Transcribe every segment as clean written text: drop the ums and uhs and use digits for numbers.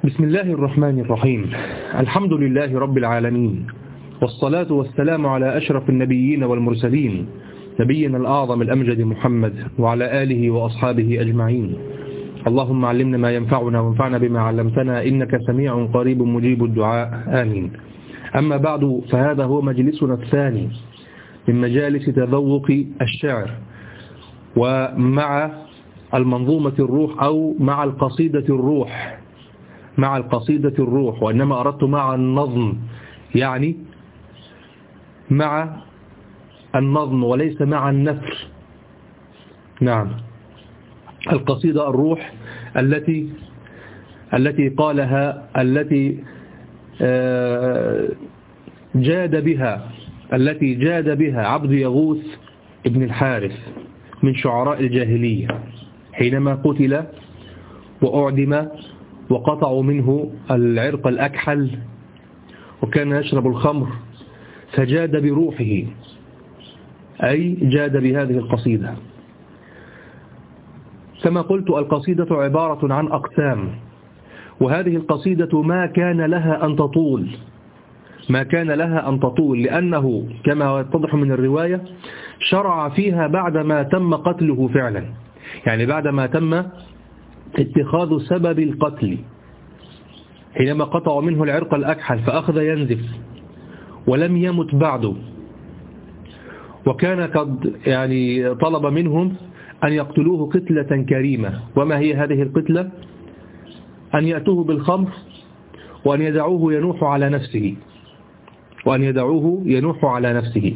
بسم الله الرحمن الرحيم. الحمد لله رب العالمين، والصلاة والسلام على أشرف النبيين والمرسلين، نبينا الأعظم الأمجد محمد وعلى آله وأصحابه أجمعين. اللهم علمنا ما ينفعنا وانفعنا بما علمتنا، إنك سميع قريب مجيب الدعاء، آمين. أما بعد، فهذا هو مجلسنا الثاني من مجالس تذوق الشعر، ومع المنظومة الروح أو مع القصيدة الروح، مع القصيدة الروح، وإنما أردت مع النظم، يعني مع النظم وليس مع النثر. نعم، القصيدة الروح التي قالها، التي جاد بها عبد يغوث ابن الحارث من شعراء الجاهلية، حينما قتل وأعدم وقطعوا منه العرق الأكحل، وكان يشرب الخمر، فجاد بروحه، أي جاد بهذه القصيدة. كما قلت، القصيدة عبارة عن أقسام، وهذه القصيدة ما كان لها أن تطول، لأنه كما يتضح من الرواية شرع فيها بعدما تم قتله فعلا، يعني بعدما تم اتخاذ سبب القتل، حينما قطعوا منه العرق الأكحل فأخذ ينزف ولم يمت بعده، وكان قد طلب منهم أن يقتلوه قتلة كريمة. وما هي هذه القتلة؟ أن يأتوه بالخمر وأن يدعوه ينوح على نفسه،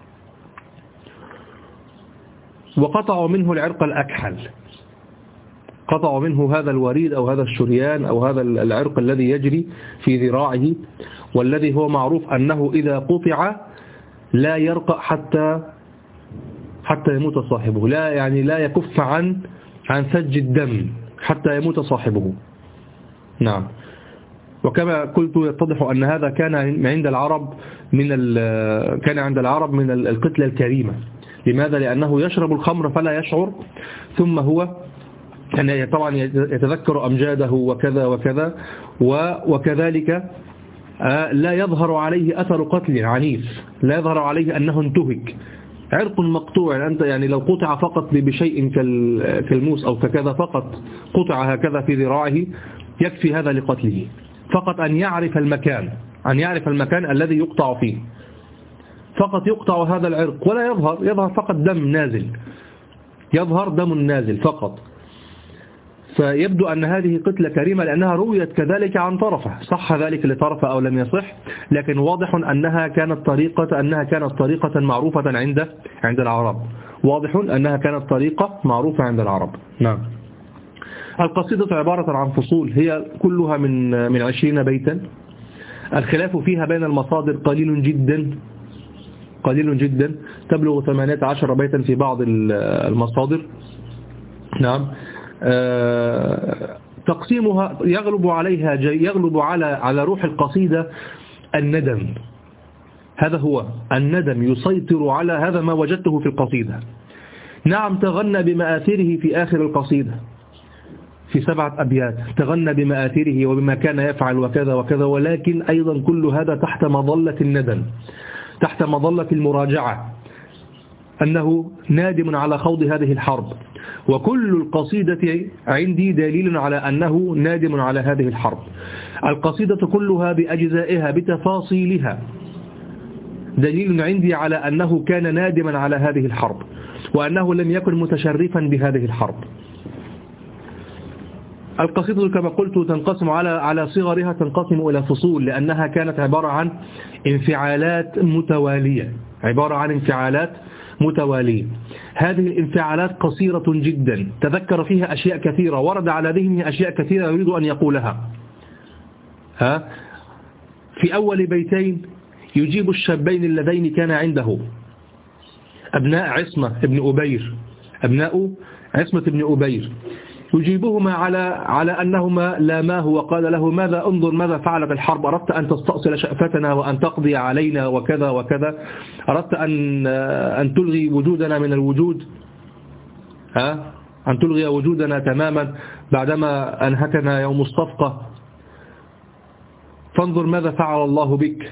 وقطعوا منه العرق الأكحل، قطعوا منه هذا الوريد أو هذا الشريان أو هذا العرق الذي يجري في ذراعه، والذي هو معروف أنه إذا قطع لا يرقى حتى يموت صاحبه، لا يكف عن سج الدم حتى يموت صاحبه. نعم. وكما قلت، يتضح أن هذا كان عند العرب من القتلة الكريمة. لماذا؟ لأنه يشرب الخمر فلا يشعر، ثم هو طبعا يتذكر أمجاده وكذا وكذا، وكذلك لا يظهر عليه أثر قتل عنيف، لا يظهر عليه أنه انتهك، عرق مقطوع. أنت لو قطع فقط بشيء كالموس أو كذا، فقط قطع هكذا في ذراعه، يكفي هذا لقتله، فقط أن يعرف المكان الذي يقطع فيه، فقط يقطع هذا العرق ولا يظهر فقط دم نازل، يظهر دم نازل فقط. فيبدو أن هذه قتلة كريمة لأنها رويت كذلك عن طرفة، صح ذلك لطرفة أو لم يصح، لكن واضح أنها كانت طريقة معروفة عند العرب، واضح أنها كانت طريقة معروفة عند العرب. نعم. القصيدة عبارة عن فصول، هي كلها من 20 بيتا. الخلاف فيها بين المصادر قليل جدا، تبلغ 18 بيتا في بعض المصادر. نعم. تقسيمها يغلب على روح القصيدة الندم. هذا هو الندم يسيطر على هذا ما وجدته في القصيدة. نعم، تغنى بمآثره في آخر القصيدة في 7 أبيات، تغنى بمآثره وبما كان يفعل وكذا وكذا، ولكن أيضا كل هذا تحت مظلة الندم، تحت مظلة المراجعة، أنه نادم على خوض هذه الحرب. وكل القصيدة عندي دليل على أنه نادم على هذه الحرب. القصيدة كلها بأجزائها بتفاصيلها دليل عندي على أنه كان نادما على هذه الحرب، وأنه لم يكن متشرفا بهذه الحرب. القصيدة كما قلت تنقسم على صغرها، تنقسم إلى فصول، لأنها كانت عبارة عن انفعالات متوالية. هذه الانفعالات قصيرة جدا، تذكر فيها أشياء كثيرة، ورد على ذهنه أشياء كثيرة يريد أن يقولها. في أول بيتين يجيب الشابين اللذين كان عنده أبناء عصمة ابن أبير، يجيبهما على أنهما لاماه وقال له: ماذا فعلت الحرب؟ أردت أن تستأصل شأفتنا وأن تقضي علينا وكذا وكذا، أردت أن تلغي وجودنا من الوجود، أن تلغي وجودنا تماما بعدما أنهكنا يوم الصفقة. فانظر ماذا فعل الله بك.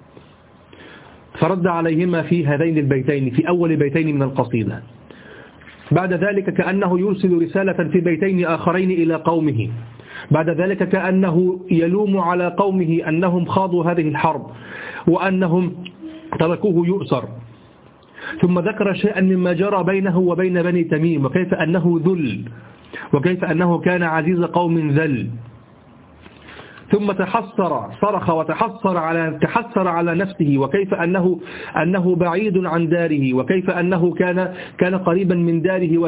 فرد عليهما في هذين البيتين، في أول بيتين من القصيدة. بعد ذلك كأنه يرسل رسالة في بيتين آخرين إلى قومه. بعد ذلك كأنه يلوم على قومه أنهم خاضوا هذه الحرب وأنهم تركوه يؤسر. ثم ذكر شيئا مما جرى بينه وبين بني تميم، وكيف أنه ذل، وكيف أنه كان عزيز قوم ذل. ثم صرخ وتحسر على نفسه، وكيف أنه بعيد عن داره، وكيف أنه كان قريبا من داره،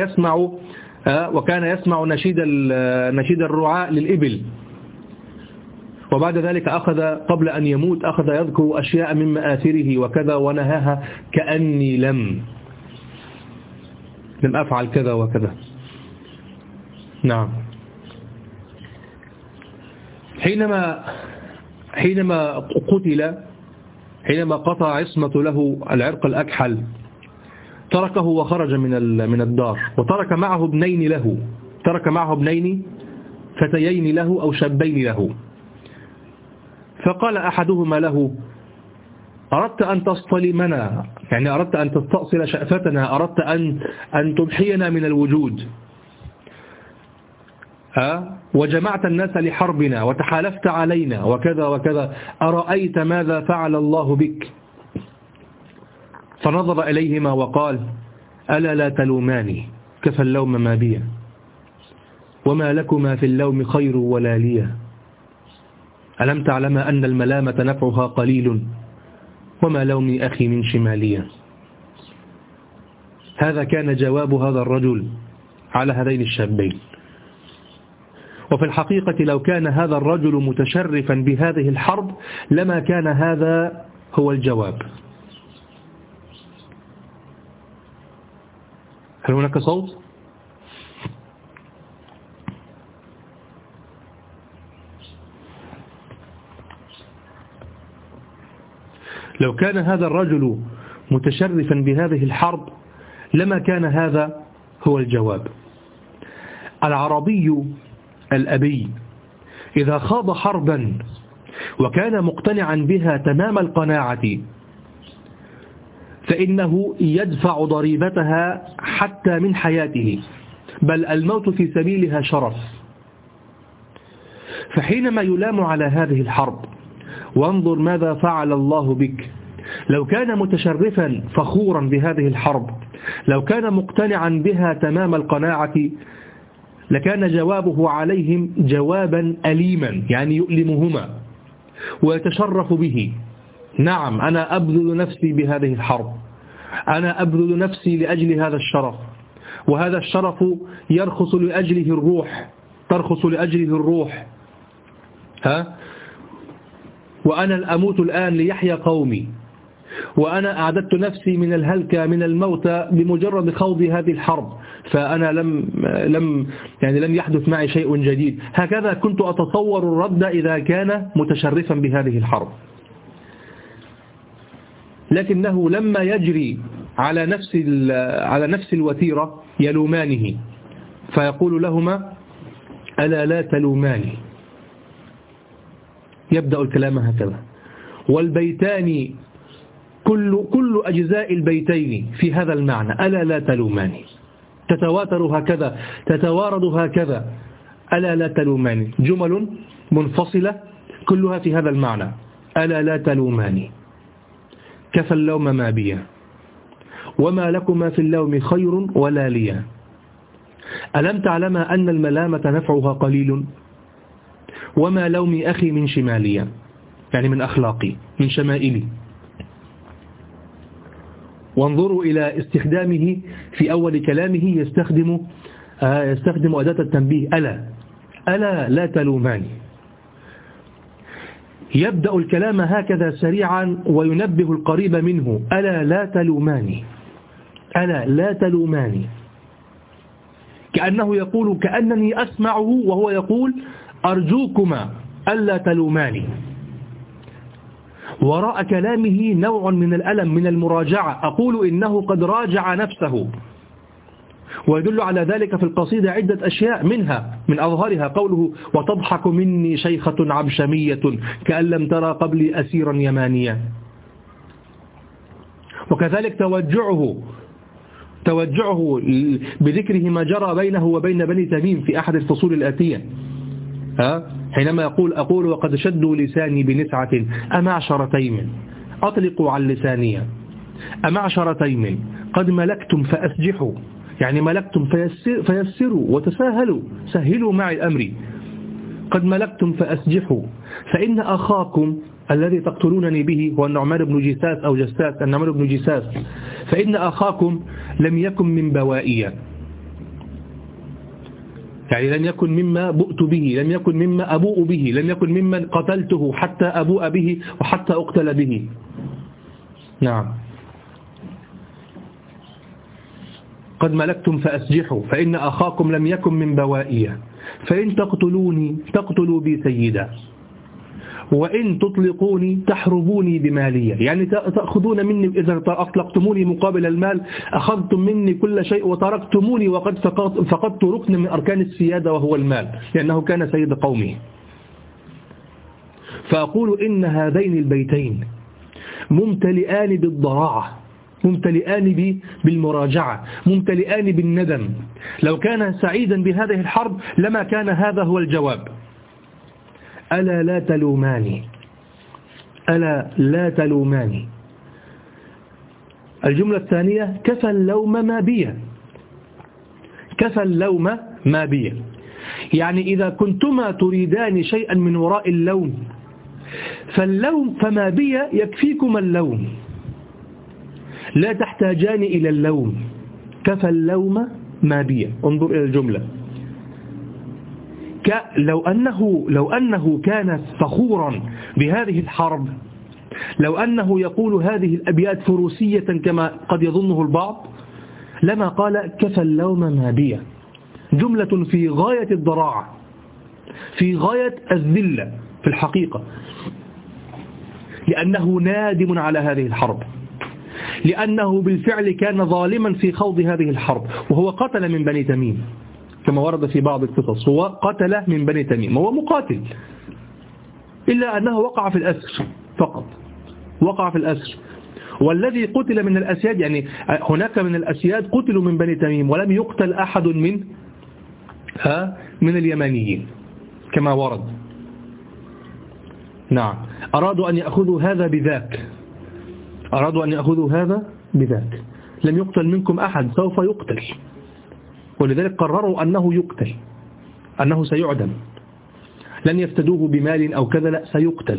وكان يسمع نشيد الرعاء للإبل. وبعد ذلك قبل أن يموت أخذ يذكر أشياء من مآثره وكذا، ونهاها كأني لم أفعل كذا وكذا. نعم. حينما قتل، حينما قطع عصمة له العرق الأكحل، تركه وخرج من الدار، وترك معه ابنين فتيين له أو شابين له. فقال أحدهما له: أردت أن تصطلمنا، يعني أردت أن تستأصل شأفتنا، أردت أن تمحينا من الوجود، وجمعت الناس لحربنا وتحالفت علينا وكذا وكذا، أرأيت ماذا فعل الله بك؟ فنظر إليهما وقال: ألا لا تلوماني، كفى اللوم ما بي، وما لكما في اللوم خير ولا لي، ألم تعلم أن الملامة نفعها قليل، وما لوم أخي من شمالية. هذا كان جواب هذا الرجل على هذين الشابين. وفي الحقيقة لو كان هذا الرجل متشرفا بهذه الحرب لما كان هذا هو الجواب. هل هناك صوت؟ لو كان هذا الرجل متشرفا بهذه الحرب لما كان هذا هو الجواب. العربي الأبي إذا خاض حربا وكان مقتنعا بها تمام القناعة فإنه يدفع ضريبتها حتى من حياته، بل الموت في سبيلها شرف. فحينما يلام على هذه الحرب وانظر ماذا فعل الله بك، لو كان متشرفا فخورا بهذه الحرب، لو كان مقتنعا بها تمام القناعة، لكان جوابه عليهم جوابا أليما، يعني يؤلمهما ويتشرف به. نعم، أنا أبذل نفسي بهذه الحرب، أنا أبذل نفسي لأجل هذا الشرف، وهذا الشرف يرخص لأجله الروح، ترخص لأجله الروح. وأنا أموت الآن ليحيى قومي، وأنا أعددت نفسي من الهلكة من الموت بمجرد خوض هذه الحرب، فأنا لم يحدث معي شيء جديد. هكذا كنت أتصور الرد إذا كان متشرفا بهذه الحرب. لكنه لما يجري على نفس الوتيرة يلومانه، فيقول لهما: ألا لا تلوماني. يبدأ الكلام هكذا، والبيتان كل أجزاء البيتين في هذا المعنى: ألا لا تلوماني، تتواتر هكذا، تتوارد هكذا، ألا لا تلوماني، جمل منفصلة كلها في هذا المعنى: ألا لا تلوماني، كفى اللوم ما بي، وما لكما في اللوم خير ولا لي، ألم تعلم أن الملامة نفعها قليل، وما لوم أخي من شمالية، يعني من أخلاقي، من شمائلي. وانظروا إلى استخدامه في أول كلامه، يستخدم أداة التنبيه: ألا لا تلوماني. يبدأ الكلام هكذا سريعا وينبه القريب منه: ألا لا تلوماني، ألا لا تلوماني، كأنه يقول، كأنني أسمعه وهو يقول: أرجوكما ألا تلوماني. وراء كلامه نوع من الألم، من المراجعة، أقول إنه قد راجع نفسه، ويدل على ذلك في القصيدة عدة أشياء، منها من أظهرها قوله وتضحك مني شيخة عبشمية كأن لم ترى قبلي أسيرا يمانيا. وكذلك توجعه بذكره ما جرى بينه وبين بني تميم في أحد الفصول الآتية، حينما أقول وقد شدوا لساني بنسعة أمعشر تيم أطلقوا عن لساني، أمعشر تيم قد ملكتم فأسجحوا، يعني ملكتم فيسروا وتساهلوا، سهلوا معي أمري، قد ملكتم فأسجحوا، فإن أخاكم الذي تقتلونني به هو النعمان بن جساس أو جساس، النعمان بن جساس، فإن أخاكم لم يكن من بوائية، يعني لم يكن مما بؤت به، لم يكن مما أبوء به، لم يكن ممن قتلته حتى أبوء به وحتى أقتل به. نعم، قد ملكتم فأسجحوا فإن أخاكم لم يكن من بوائية، فإن تقتلوني تقتلوا بي سيدا، وإن تطلقوني تحربوني بمالية، يعني تأخذون مني، إذا أطلقتموني مقابل المال أخذتم مني كل شيء وتركتموني وقد فقدت ركن من أركان السيادة وهو المال، لأنه كان سيد قومه. فأقول إن هذين البيتين ممتلئان بالضراعة، ممتلئان بالمراجعة، ممتلئان بالندم. لو كان سعيدا بهذه الحرب لما كان هذا هو الجواب: ألا لا تلوماني، ألا لا تلوماني. الجملة الثانية: كفى اللوم ما بي، كفى اللوم ما بي، يعني إذا كنتما تريدان شيئا من وراء اللوم فاللوم فما بي يكفيكما اللوم، لا تحتاجان إلى اللوم، كفى اللوم ما بي. انظر إلى الجملة، لو أنه كان فخورا بهذه الحرب، لو أنه يقول هذه الأبيات فروسية كما قد يظنه البعض، لما قال كفى اللوم ما بي. جملة في غاية الضراعة، في غاية الذلة في الحقيقة، لأنه نادم على هذه الحرب، لأنه بالفعل كان ظالما في خوض هذه الحرب، وهو قتل من بني تميم كما ورد في بعض القصص، هو قتل من بني تميم، هو مقاتل، إلا أنه وقع في الأسر فقط، وقع في الأسر. والذي قتل من الأسياد، يعني هناك من الأسياد قتلوا من بني تميم ولم يقتل أحد من اليمانيين كما ورد. نعم، أرادوا أن يأخذوا هذا بذاك، أرادوا أن يأخذوا هذا بذاك، لم يقتل منكم أحد، سوف يقتل، ولذلك قرروا أنه يقتل، أنه سيعدم، لن يفتدوه بمال أو كذا، لا، سيقتل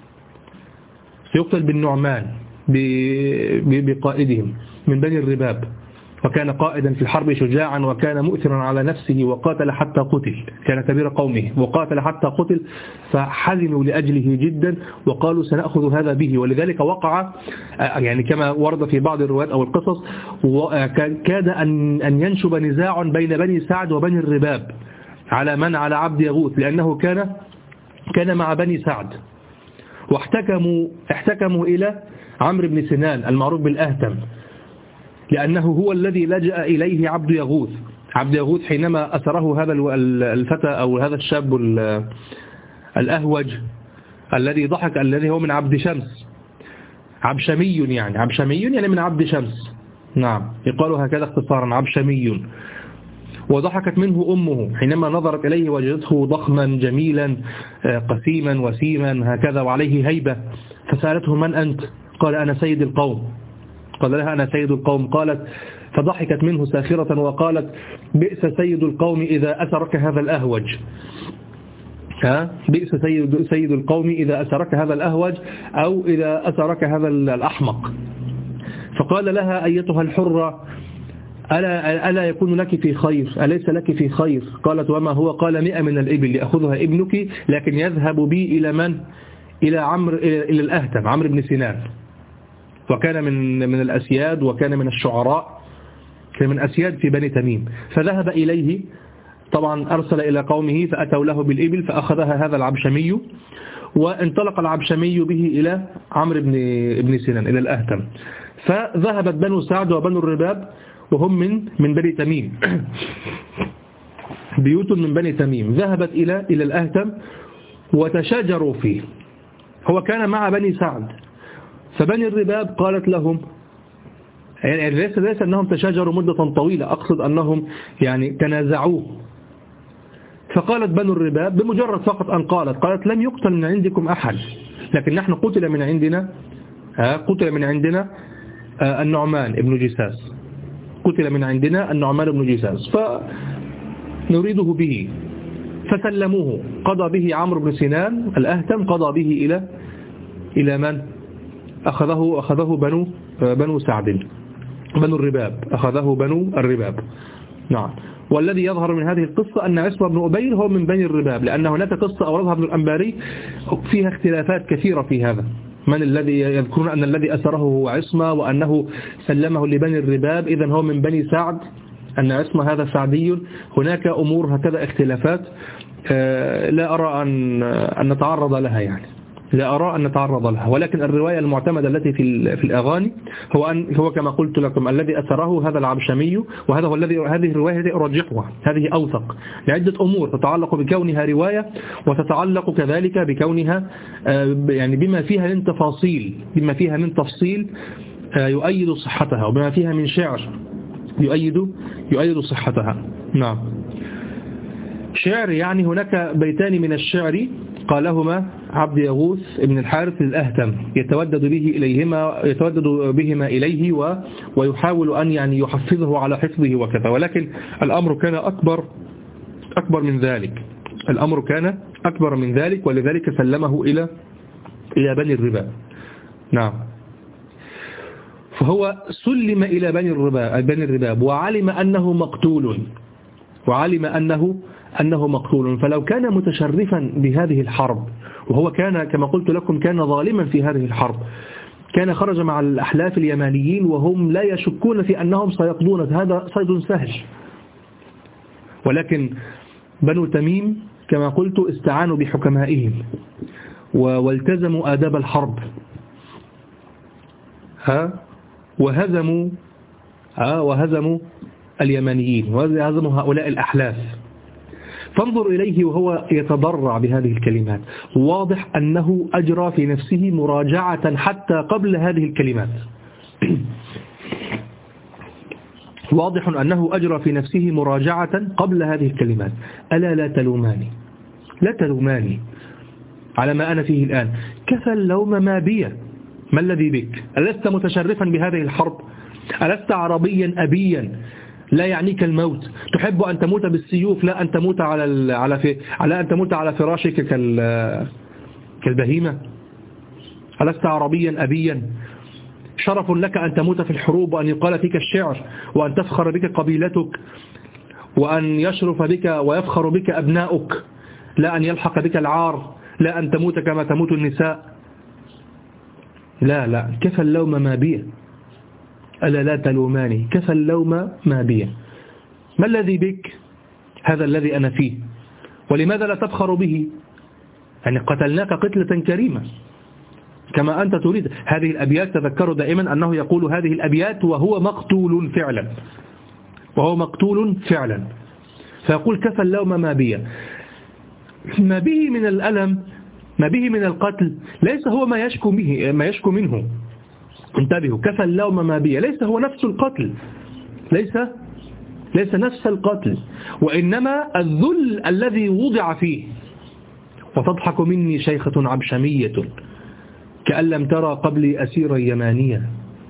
بالنعمان بقائدهم من بني الرباب، وكان قائدا في الحرب شجاعا، وكان مؤثرا على نفسه، وقاتل حتى قتل، كان كبير قومه وقاتل حتى قتل، فحزنوا لأجله جدا وقالوا سنأخذ هذا به. ولذلك وقع، يعني كما ورد في بعض الروايات أو القصص، كاد أن ينشب نزاع بين بني سعد وبني الرباب على عبد يغوث، لأنه كان مع بني سعد، واحتكموا إلى عمرو بن سنان المعروف بالأهتم، لأنه هو الذي لجأ إليه عبد يغوث. عبد يغوث حينما أسره هذا الفتى أو هذا الشاب الأهوج الذي ضحك، الذي هو من عبد شمس، عبشمي يعني من عبد شمس، نعم، يقال هكذا اختصارا، عبشمي. وضحكت منه أمه حينما نظرت إليه، وجدته ضخما جميلا قسيما وسيما هكذا وعليه هيبة، فسألته من أنت؟ قال أنا سيد القوم. قال لها أنا سيد القوم. قالت، فضحكت منه ساخرة وقالت بئس سيد القوم إذا أسرك هذا الأهوج، بئس سيد القوم إذا أسرك هذا الأهوج، أو إذا أسرك هذا الأحمق. فقال لها أيتها الحرة ألا يكون لك في خير، أليس لك في خير؟ قالت وما هو؟ قال 100 من الإبل يأخذها ابنك، لكن يذهب بي إلى من؟ إلى الأهتم، عمرو بن سنان، وكان من الأسياد، وكان من الشعراء، كان من أسياد في بني تميم. فذهب إليه، طبعا أرسل إلى قومه فأتوا له بالإبل، فأخذها هذا العبشمي، وانطلق العبشمي به إلى عمرو بن سنان إلى الأهتم. فذهبت بنو سعد وبنو الرباب وهم من بني تميم. بيوت من بني تميم ذهبت إلى الأهتم وتشاجروا فيه. هو كان مع بني سعد، فبني الرباب قالت لهم، يعني ليس أنهم تشاجروا مدة طويلة، أقصد أنهم يعني تنازعوه. فقالت بنو الرباب بمجرد فقط أن قالت لم يقتل من عندكم أحد، لكن نحن قتل من عندنا النعمان ابن جساس، قتل من عندنا النعمان بن جساس فنريده به. فسلموه، قضى به عمرو بن سنان الأهتم، قضى به إلى من؟ أخذه بنو سعد، بنو الرباب، أخذه بنو الرباب. نعم. والذي يظهر من هذه القصة أن عصمة بن أبيل هو من بني الرباب، لأن هناك قصة أوردها ابن الأنباري فيها اختلافات كثيرة في هذا، من الذي يذكرون أن الذي أسره هو عصمة وأنه سلمه لبني الرباب إذن هو من بني سعد، أن عصمة هذا سعدي. هناك أمور هكذا اختلافات لا أرى أن نتعرض لها، يعني لا أرى أن نتعرض لها. ولكن الرواية المعتمدة التي في الأغاني هو كما قلت لكم الذي أثره هذا العبشمي، وهذا هو هذه الرواية التي أرجحها، هذه أوثق لعدة أمور تتعلق بكونها رواية، وتتعلق كذلك بكونها يعني بما فيها من تفاصيل، بما فيها من تفصيل يؤيد صحتها، وبما فيها من شعر يؤيد صحتها. نعم. شعر، يعني هناك بيتان من الشعر قالهما عبد يغوث ابن الحارث للأهتم يتودد بهما إليه ويحاول أن يعني يحفظه على حفظه وكذا، ولكن الأمر كان أكبر من ذلك، الأمر كان أكبر من ذلك، ولذلك سلمه إلى بني الرباب. نعم. فهو سلم إلى بني الرباب وعلم أنه مقتول، فلو كان متشرفا بهذه الحرب، وهو كان كما قلت لكم كان ظالما في هذه الحرب، كان خرج مع الأحلاف اليمانيين وهم لا يشكون في أنهم سيقضون، هذا صيد سهل. ولكن بنو تميم كما قلت استعانوا بحكمائهم والتزموا آداب الحرب، وهزموا اليمانيين، وهزموا هؤلاء الأحلاف. فانظر إليه وهو يتضرع بهذه الكلمات، واضح أنه أجرى في نفسه مراجعة حتى قبل هذه الكلمات، واضح أنه أجرى في نفسه مراجعة قبل هذه الكلمات. ألا لا تلوماني على ما أنا فيه الآن، كفى اللوم ما بي، ما الذي بك؟ ألست متشرفا بهذه الحرب؟ ألست عربيا أبيا لا يعنيك الموت؟ تحب أن تموت بالسيوف لا أن تموت أن تموت على فراشك كالبهيمة؟ ألست عربيا أبيا؟ شرف لك أن تموت في الحروب، وأن يقال فيك الشعر، وأن تفخر بك قبيلتك، وأن يشرف بك ويفخر بك أبناؤك، لا أن يلحق بك العار، لا أن تموت كما تموت النساء. لا، كفى اللوم ما بي، ألا لا تلوماني، كفى اللوم ما بي. ما الذي بك؟ هذا الذي أنا فيه، ولماذا لا تفخر به؟ يعني قتلناك قتلة كريمة كما أنت تريد. هذه الأبيات تذكروا دائما أنه يقول هذه الأبيات وهو مقتول فعلا، فيقول كفى اللوم ما بي. ما به من الألم، ما به من القتل ليس هو ما يشكو منه. انتبهوا، كفى اللوم ما بي ليس هو نفس القتل، ليس نفس القتل، وإنما الذل الذي وضع فيه. وتضحك مني شيخة عبشمية كأن لم ترى قبلي أسيرا يمانيا.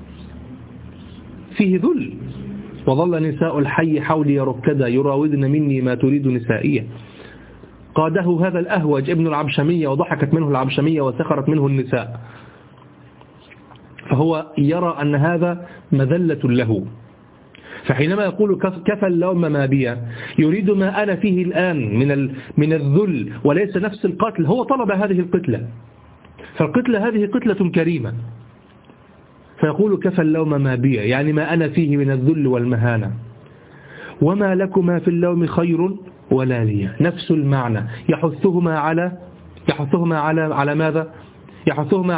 فيه ذل. وظل نساء الحي حولي ركدا يراودن مني ما تريد نسائية. قاده هذا الأهوج ابن العبشمية، وضحكت منه العبشمية وسخرت منه النساء، فهو يرى أن هذا مذلة له. فحينما يقول كفى اللوم ما بي، يريد ما أنا فيه الآن من الذل، وليس نفس القتل. هو طلب هذه القتلة، فالقتلة هذه قتلة كريمة، فيقول كفى اللوم ما بي، يعني ما أنا فيه من الذل والمهانة. وما لكما في اللوم خير ولا لي، نفس المعنى. يحثهما على ماذا؟ يحثهما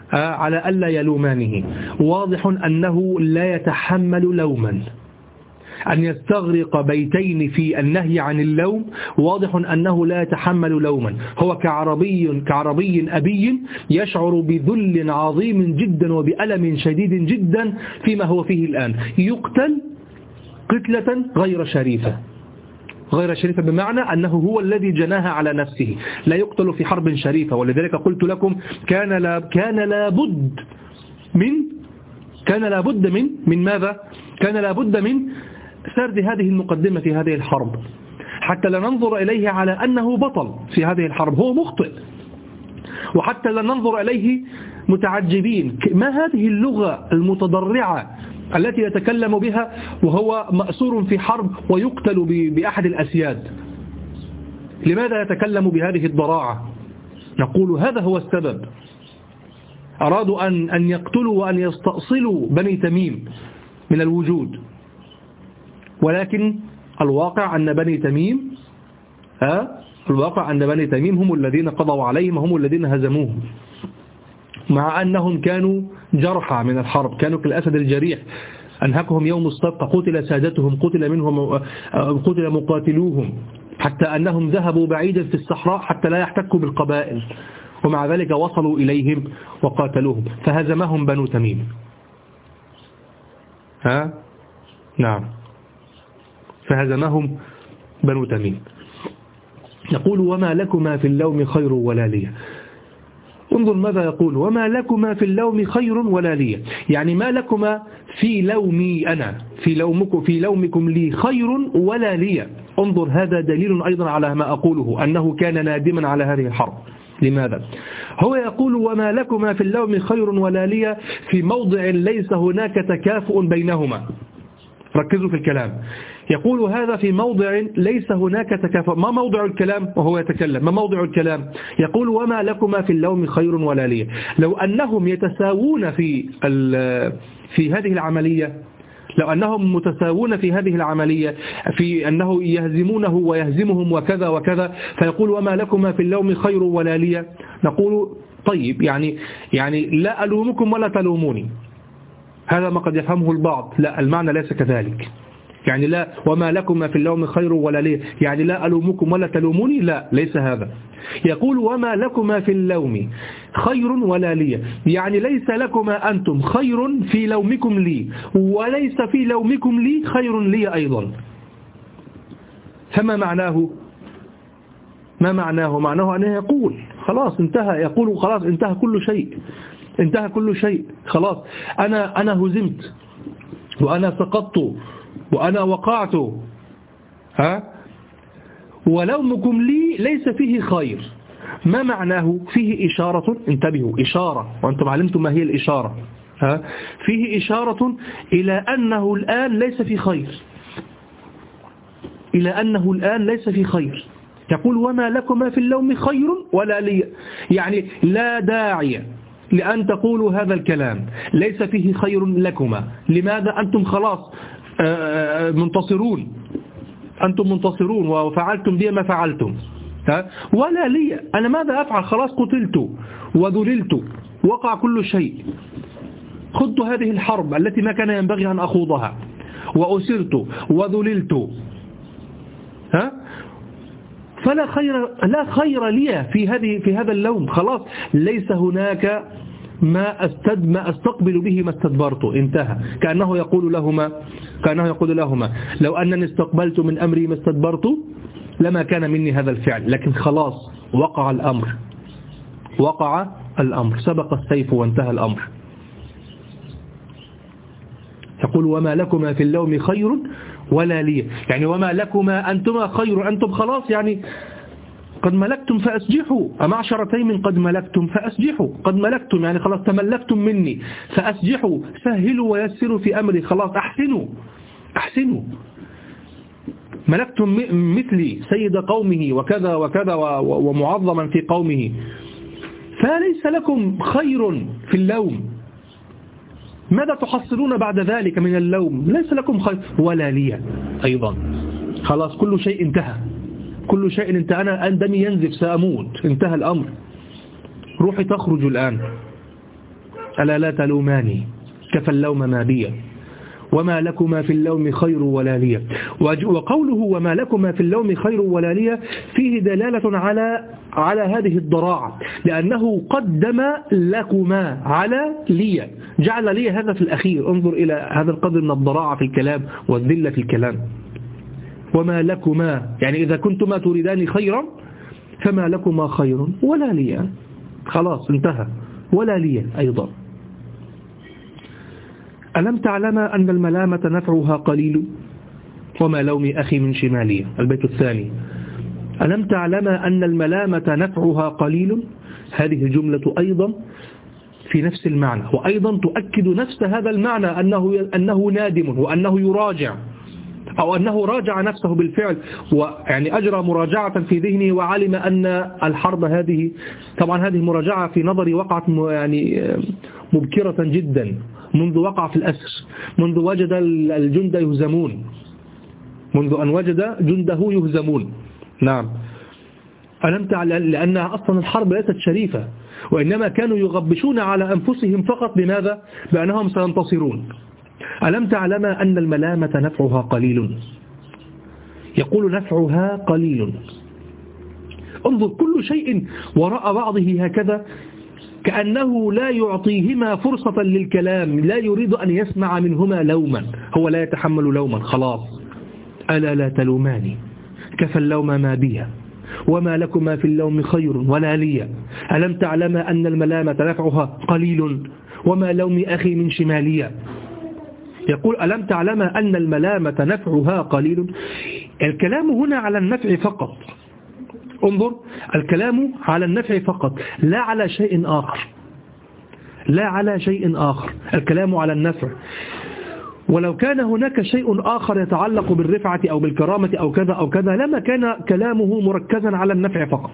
على ألا يلومانه. واضح أنه لا يتحمل لوما، أن يستغرق بيتين في النهي عن اللوم واضح أنه لا يتحمل لوما. هو كعربي أبي يشعر بذل عظيم جدا وبألم شديد جدا فيما هو فيه الآن، يقتل قتلة غير شريفة. غير شريفة بمعنى أنه هو الذي جناها على نفسه، لا يقتل في حرب شريفة. ولذلك قلت لكم كان لابد من ماذا؟ كان لابد من سرد هذه المقدمة في هذه الحرب حتى لا ننظر إليه على أنه بطل في هذه الحرب، هو مخطئ، وحتى لا ننظر إليه متعجبين ما هذه اللغة المتضرعة التي يتكلم بها وهو مأسور في حرب ويقتل بأحد الأسياد. لماذا يتكلم بهذه الضراعة؟ نقول هذا هو السبب. أرادوا أن يقتلوا وأن يستأصلوا بني تميم من الوجود، ولكن الواقع أن بني تميم هم الذين قضوا عليهم، هم الذين هزموهم، مع أنهم كانوا جرحى من الحرب، كانوا كالأسد الجريح، أنهكهم يوم السبت، قتل سادتهم، قتل مقاتلوهم، حتى أنهم ذهبوا بعيدا في الصحراء حتى لا يحتكوا بالقبائل، ومع ذلك وصلوا إليهم وقاتلوهم فهزمهم بنو تميم. نعم، فهزمهم بنو تميم. يقول وما لكما في اللوم خير ولا لي. انظر ماذا يقول، وما لكما في اللوم خير ولا لي، يعني ما لكما في لومي أنا، في لومكم لي خير ولا لي. انظر هذا دليل أيضا على ما أقوله أنه كان نادما على هذه الحرب. لماذا؟ هو يقول وما لكما في اللوم خير ولا لي في موضع ليس هناك تكافؤ بينهما. ركزوا في الكلام، يقول هذا في موضع ليس هناك تكافؤ. ما موضع الكلام وهو يتكلم؟ ما موضع الكلام؟ يقول وما لكما في اللوم خير ولا لي. لو أنهم يتساوون في هذه العملية، لو أنهم متساوون في هذه العملية، في أنه يهزمونه ويهزمهم وكذا وكذا، فيقول وما لكما في اللوم خير ولا لي، نقول طيب يعني لا ألومكم ولا تلوموني. هذا ما قد يفهمه البعض، لا، المعنى ليس كذلك. يعني لا وما لكم في اللوم خير ولا لي يعني لا ألومكم ولا تلوموني، لا، ليس هذا. يقول وما لكم في اللوم خير ولا لي، يعني ليس لكما أنتم خير في لومكم لي، وليس في لومكم لي خير لي أيضا. فما معناه؟ ما معناه؟ معناه أنه يقول خلاص انتهى، يقول خلاص انتهى كل شيء، انتهى كل شيء، خلاص أنا هزمت وأنا سقطت وأنا وقعت، ولومكم لي ليس فيه خير. ما معناه؟ فيه إشارة، انتبهوا، إشارة، وأنتم علمتم ما هي الإشارة، فيه إشارة إلى أنه الآن ليس في خير، إلى أنه الآن ليس في خير. يقول وما لكما في اللوم خير ولا لي، يعني لا داعي لأن تقولوا هذا الكلام، ليس فيه خير لكما. لماذا؟ أنتم خلاص منتصرون، أنتم منتصرون وفعلتم بي ما فعلتم، ولا لي، أنا ماذا أفعل؟ خلاص قتلت وذللت، وقع كل شيء، خضت هذه الحرب التي ما كان ينبغي أن أخوضها، وأسرت وذللت، فلا خير لي في هذا اللوم. خلاص ليس هناك ما أستقبل به ما استدبرت، انتهى. كأنه يقول لهما لو أنني استقبلت من أمري ما استدبرت لما كان مني هذا الفعل، لكن خلاص وقع الأمر، سبق السيف وانتهى الأمر. يقول وما لكما في اللوم خير ولا لي، يعني وما لكما أنتما خير، أنتم خلاص يعني قد ملكتم فأسجحوا، أمعشر تيم قد ملكتم فأسجحوا، قد ملكتم يعني خلاص تملكتم مني فأسجحوا، سهلوا ويسروا في أمري، خلاص أحسنوا، ملكتم مثلي سيد قومه وكذا وكذا ومعظما في قومه، فليس لكم خير في اللوم. ماذا تحصلون بعد ذلك من اللوم؟ ليس لكم خير ولا لي أيضا. خلاص كل شيء انتهى، كل شيء انتهى، أنا دمي ينزف، سأموت، انتهى الأمر، روحي تخرج الآن. ألا لا تلوماني كفى اللوم ما بي، وما لكما في اللوم خير ولا لي. وقوله وما لكما في اللوم خير ولا لي فيه دلالة على هذه الضراعة، لأنه قدم لكما على لي، جعل لي هذا في الأخير. انظر إلى هذا القدر من الضراعة في الكلام والذلة في الكلام. وما لكما يعني إذا كنتما تريدان خيرا فما لكما خير ولا لي، خلاص انتهى، ولا لي أيضا. ألم تعلم أن الملامة نفعها قليل وما لوم أخي من شمالية. البيت الثاني: ألم تعلم أن الملامة نفعها قليل. هذه الجملة أيضا في نفس المعنى، وأيضا تؤكد نفس هذا المعنى أنه نادم وأنه يراجع، أو أنه راجع نفسه بالفعل، ويعني أجرى مراجعة في ذهنه وعلم أن الحرب هذه، طبعا هذه مراجعة في نظري وقعت يعني مبكرة جدا، منذ وقع في الأسر، منذ وجد الجند يهزمون، منذ أن وجد جنده يهزمون. نعم. ألم تعلم، لأن أصلا الحرب ليست شريفة، وإنما كانوا يغبشون على أنفسهم فقط. بماذا؟ بأنهم سينتصرون. ألم تعلم أن الملامة نفعها قليل. يقول نفعها قليل. انظر، كل شيء وراء بعضه هكذا، كأنه لا يعطيهما فرصة للكلام، لا يريد أن يسمع منهما لوما، هو لا يتحمل لوما، خلاص. ألا لا تلوماني كفى اللوم ما بي وما لكما في اللوم خير ولا لي. ألم تعلم أن الملامة نفعها قليل وما لوم أخي من شمالية. يقول ألم تعلم أن الملامة نفعها قليل. الكلام هنا على النفع فقط. انظر، الكلام على النفع فقط، لا على شيء آخر، لا على شيء آخر، الكلام على النفع. ولو كان هناك شيء آخر يتعلق بالرفعة أو بالكرامة أو كذا أو كذا لما كان كلامه مركزا على النفع فقط.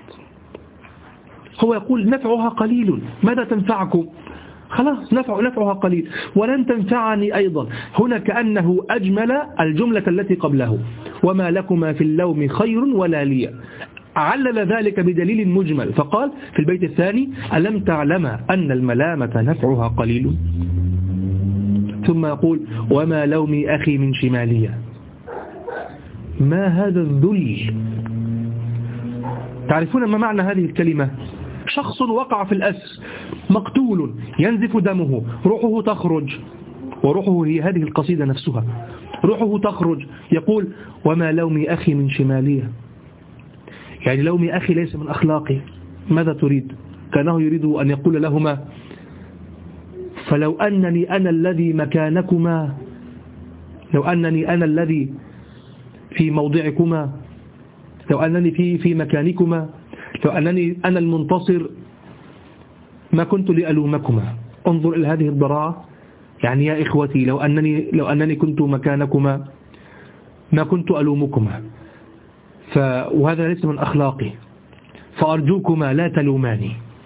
هو يقول نفعها قليل، ماذا تنفعكم؟ خلاص، نفعها قليل ولن تنفعني أيضا. هنا كأنه أجمل الجملة التي قبله، وما لكما في اللوم خير ولا لي، علل ذلك بدليل مجمل، فقال في البيت الثاني ألم تعلم أن الملامة نفعها قليل، ثم يقول وما لوم أخي من شمالية. ما هذا الذل؟ تعرفون ما معنى هذه الكلمة؟ شخص وقع في الأسر، مقتول، ينزف دمه، روحه تخرج، وروحه هي هذه القصيدة نفسها، روحه تخرج، يقول وما لوم أخي من شمالية، يعني لوم أخي ليس من أخلاقي. ماذا تريد؟ كانه يريد أن يقول لهما فلو أنني أنا الذي مكانكما، لو أنني أنا الذي في موضعكما، لو أنني في مكانكما، لو أنني أنا المنتصر ما كنت لألومكما. انظر إلى هذه الضراعة، يعني يا إخوتي لو أنني كنت مكانكما ما كنت ألومكما، وهذا ليس من أخلاقي، فأرجوكما لا تلوماني.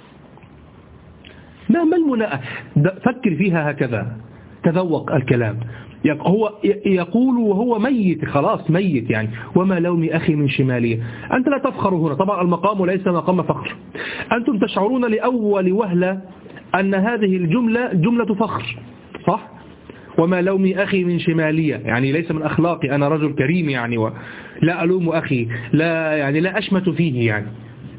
ما المناء؟ فكر فيها هكذا، تذوق الكلام. هو يقول وهو ميت، خلاص ميت، يعني وما لوم أخي من شمالية. أنت لا تفخر هنا، طبعا المقام ليس مقام فخر. أنتم تشعرون لأول وهلة أن هذه الجملة جملة فخر، صح؟ وما لوم أخي من شمالية، يعني ليس من أخلاقي، أنا رجل كريم يعني لا ألوم أخي، لا يعني لا أشمت فيه، يعني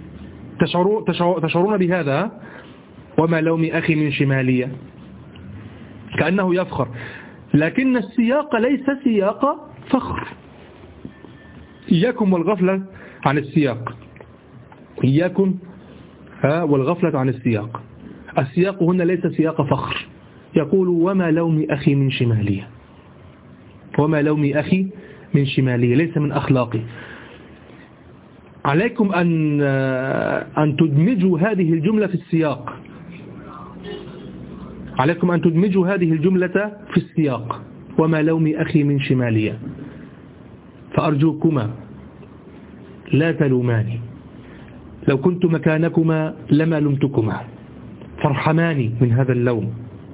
تشعرون بهذا؟ وما لوم أخي من شمالية، كأنه يفخر، لكن السياق ليس سياق فخر. إياكم والغفلة عن السياق، إياكم والغفلة عن السياق. السياق هنا ليس سياق فخر. يقول وما لوم أخي من شمالية، وما لوم أخي من شمالية، ليس من أخلاقي. عليكم أن تدمجوا هذه الجملة في السياق، عليكم أن تدمجوا هذه الجملة في السياق. وما لوم أخي من شمالية، فأرجوكما لا تلوماني، لو كنت مكانكما لما لمتكما، فارحماني من هذا اللوم.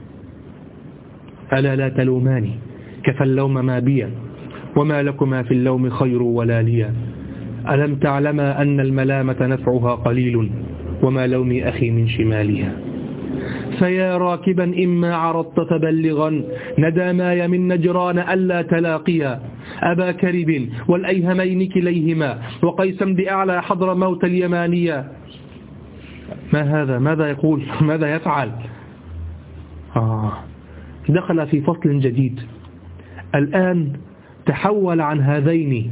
ألا لا تلوماني كفى اللوم ما بي وما لكما في اللوم خير ولا لي. ألم تعلم أن الملامة نفعها قليل وما لوم أخي من شمالية. فيا راكبا إما عرضت فبلغا ندى ما يمن نجران ألا تلاقيا أبا كرب والأيهمين كليهما وقيس بأعلى حضر موت اليمانية. ما هذا؟ ماذا يقول؟ ماذا يفعل؟ دخل في فصل جديد الآن، تحول عن هذين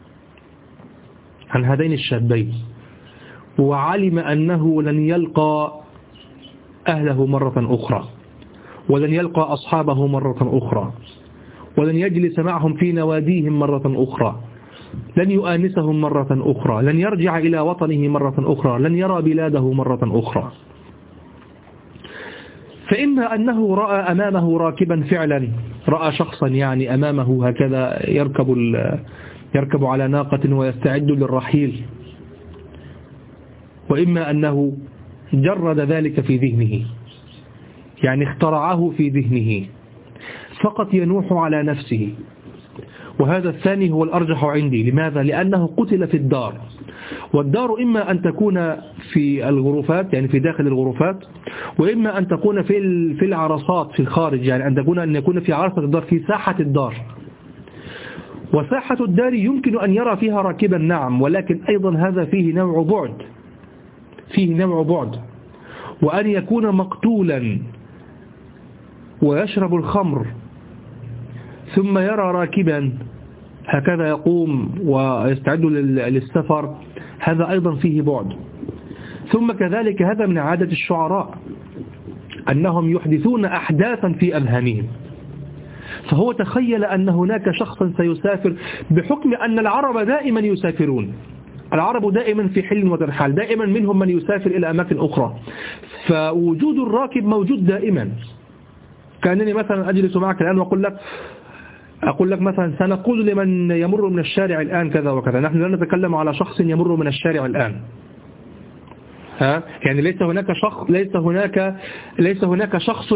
الشابين، وعلم أنه لن يلقى أهله مرة أخرى، ولن يلقى أصحابه مرة أخرى، ولن يجلس معهم في نواديهم مرة أخرى، لن يؤانسهم مرة أخرى، لن يرجع إلى وطنه مرة أخرى، لن يرى بلاده مرة أخرى. فإما أنه رأى أمامه راكبا فعلا، رأى شخصا يعني أمامه هكذا يركب على ناقة ويستعد للرحيل، وإما أنه جرد ذلك في ذهنه، يعني اخترعه في ذهنه فقط ينوح على نفسه. وهذا الثاني هو الأرجح عندي. لماذا؟ لأنه قتل في الدار، والدار إما أن تكون في الغرفات يعني في داخل الغرفات، وإما أن تكون في العرصات في الخارج، يعني أن يكون في عرصة الدار، في ساحة الدار. وساحة الدار يمكن أن يرى فيها راكبا نعم، ولكن أيضا هذا فيه نوع بعد، وأن يكون مقتولا ويشرب الخمر ثم يرى راكبا هكذا يقوم ويستعد للسفر، هذا أيضا فيه بعد. ثم كذلك هذا من عادة الشعراء أنهم يحدثون أحداثا في أذهانهم، فهو تخيل أن هناك شخصا سيسافر، بحكم أن العرب دائما يسافرون، العرب دائما في حل وترحال، دائما منهم من يسافر إلى أماكن أخرى، فوجود الراكب موجود دائما. كأنني مثلا أجلس معك الآن وأقول لك مثلا سنقول لمن يمر من الشارع الآن كذا وكذا، نحن لا نتكلم على شخص يمر من الشارع الآن، يعني ليس هناك شخص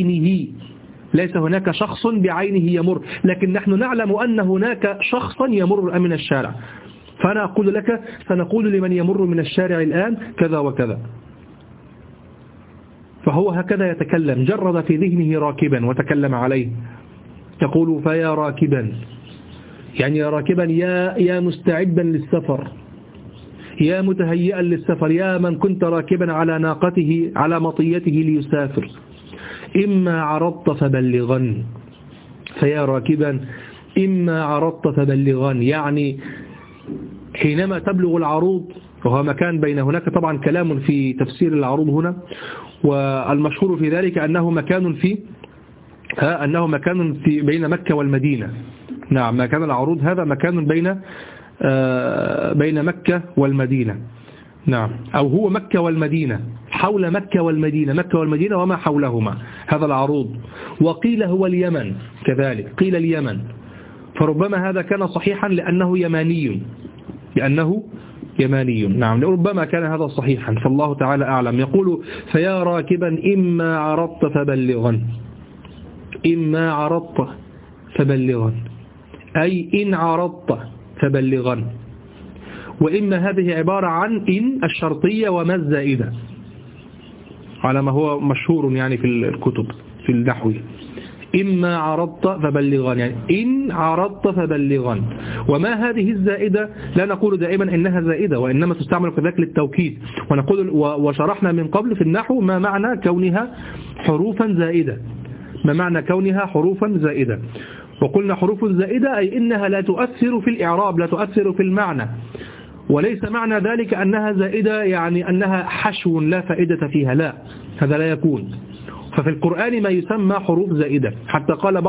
بعينه يمر، لكن نحن نعلم أن هناك شخصا يمر من الشارع، فأنا أقول لك سنقول لمن يمر من الشارع الآن كذا وكذا. فهو هكذا يتكلم، جرد في ذهنه راكبا وتكلم عليه، يقول فيا راكبا، يعني يا راكبا يا مستعدا للسفر، يا متهيئا للسفر، يا من كنت راكبا على ناقته على مطيته ليسافر، إما عرضت فبلغن. فيا راكبا إما عرضت فبلغن، يعني حينما تبلغ العروض، وهو مكان بين، هناك طبعا كلام في تفسير العروض هنا، والمشهور في ذلك أنه مكان في بين مكة والمدينة. نعم، مكان العروض هذا مكان بين مكة والمدينة، نعم، أو هو مكة والمدينة، حول مكة والمدينة وما حولهما، هذا العروض. وقيل هو اليمن كذلك، قيل اليمن، فربما هذا كان صحيحا لأنه يماني، نعم، ربما كان هذا صحيحا، فالله تعالى أعلم. يقول فيا راكبا إما عرضت فبلغا، أي إن عرضت فبلغا. وإما هذه عبارة عن إن الشرطية وما الزائدة على ما هو مشهور يعني في الكتب في النحو. إما عرضت فبلغا، يعني إن عرضت فبلغا. وما هذه الزائدة؟ لا نقول دائما إنها زائدة، وإنما تستعمل كذلك للتوكيد. ونقول وشرحنا من قبل في النحو ما معنى كونها حروفا زائدة، وقلنا حروف زائدة أي إنها لا تؤثر في الإعراب، لا تؤثر في المعنى، وليس معنى ذلك أنها زائدة يعني أنها حشو لا فائدة فيها، لا، هذا لا يكون. ففي القرآن ما يسمى حروف زائدة، حتى قال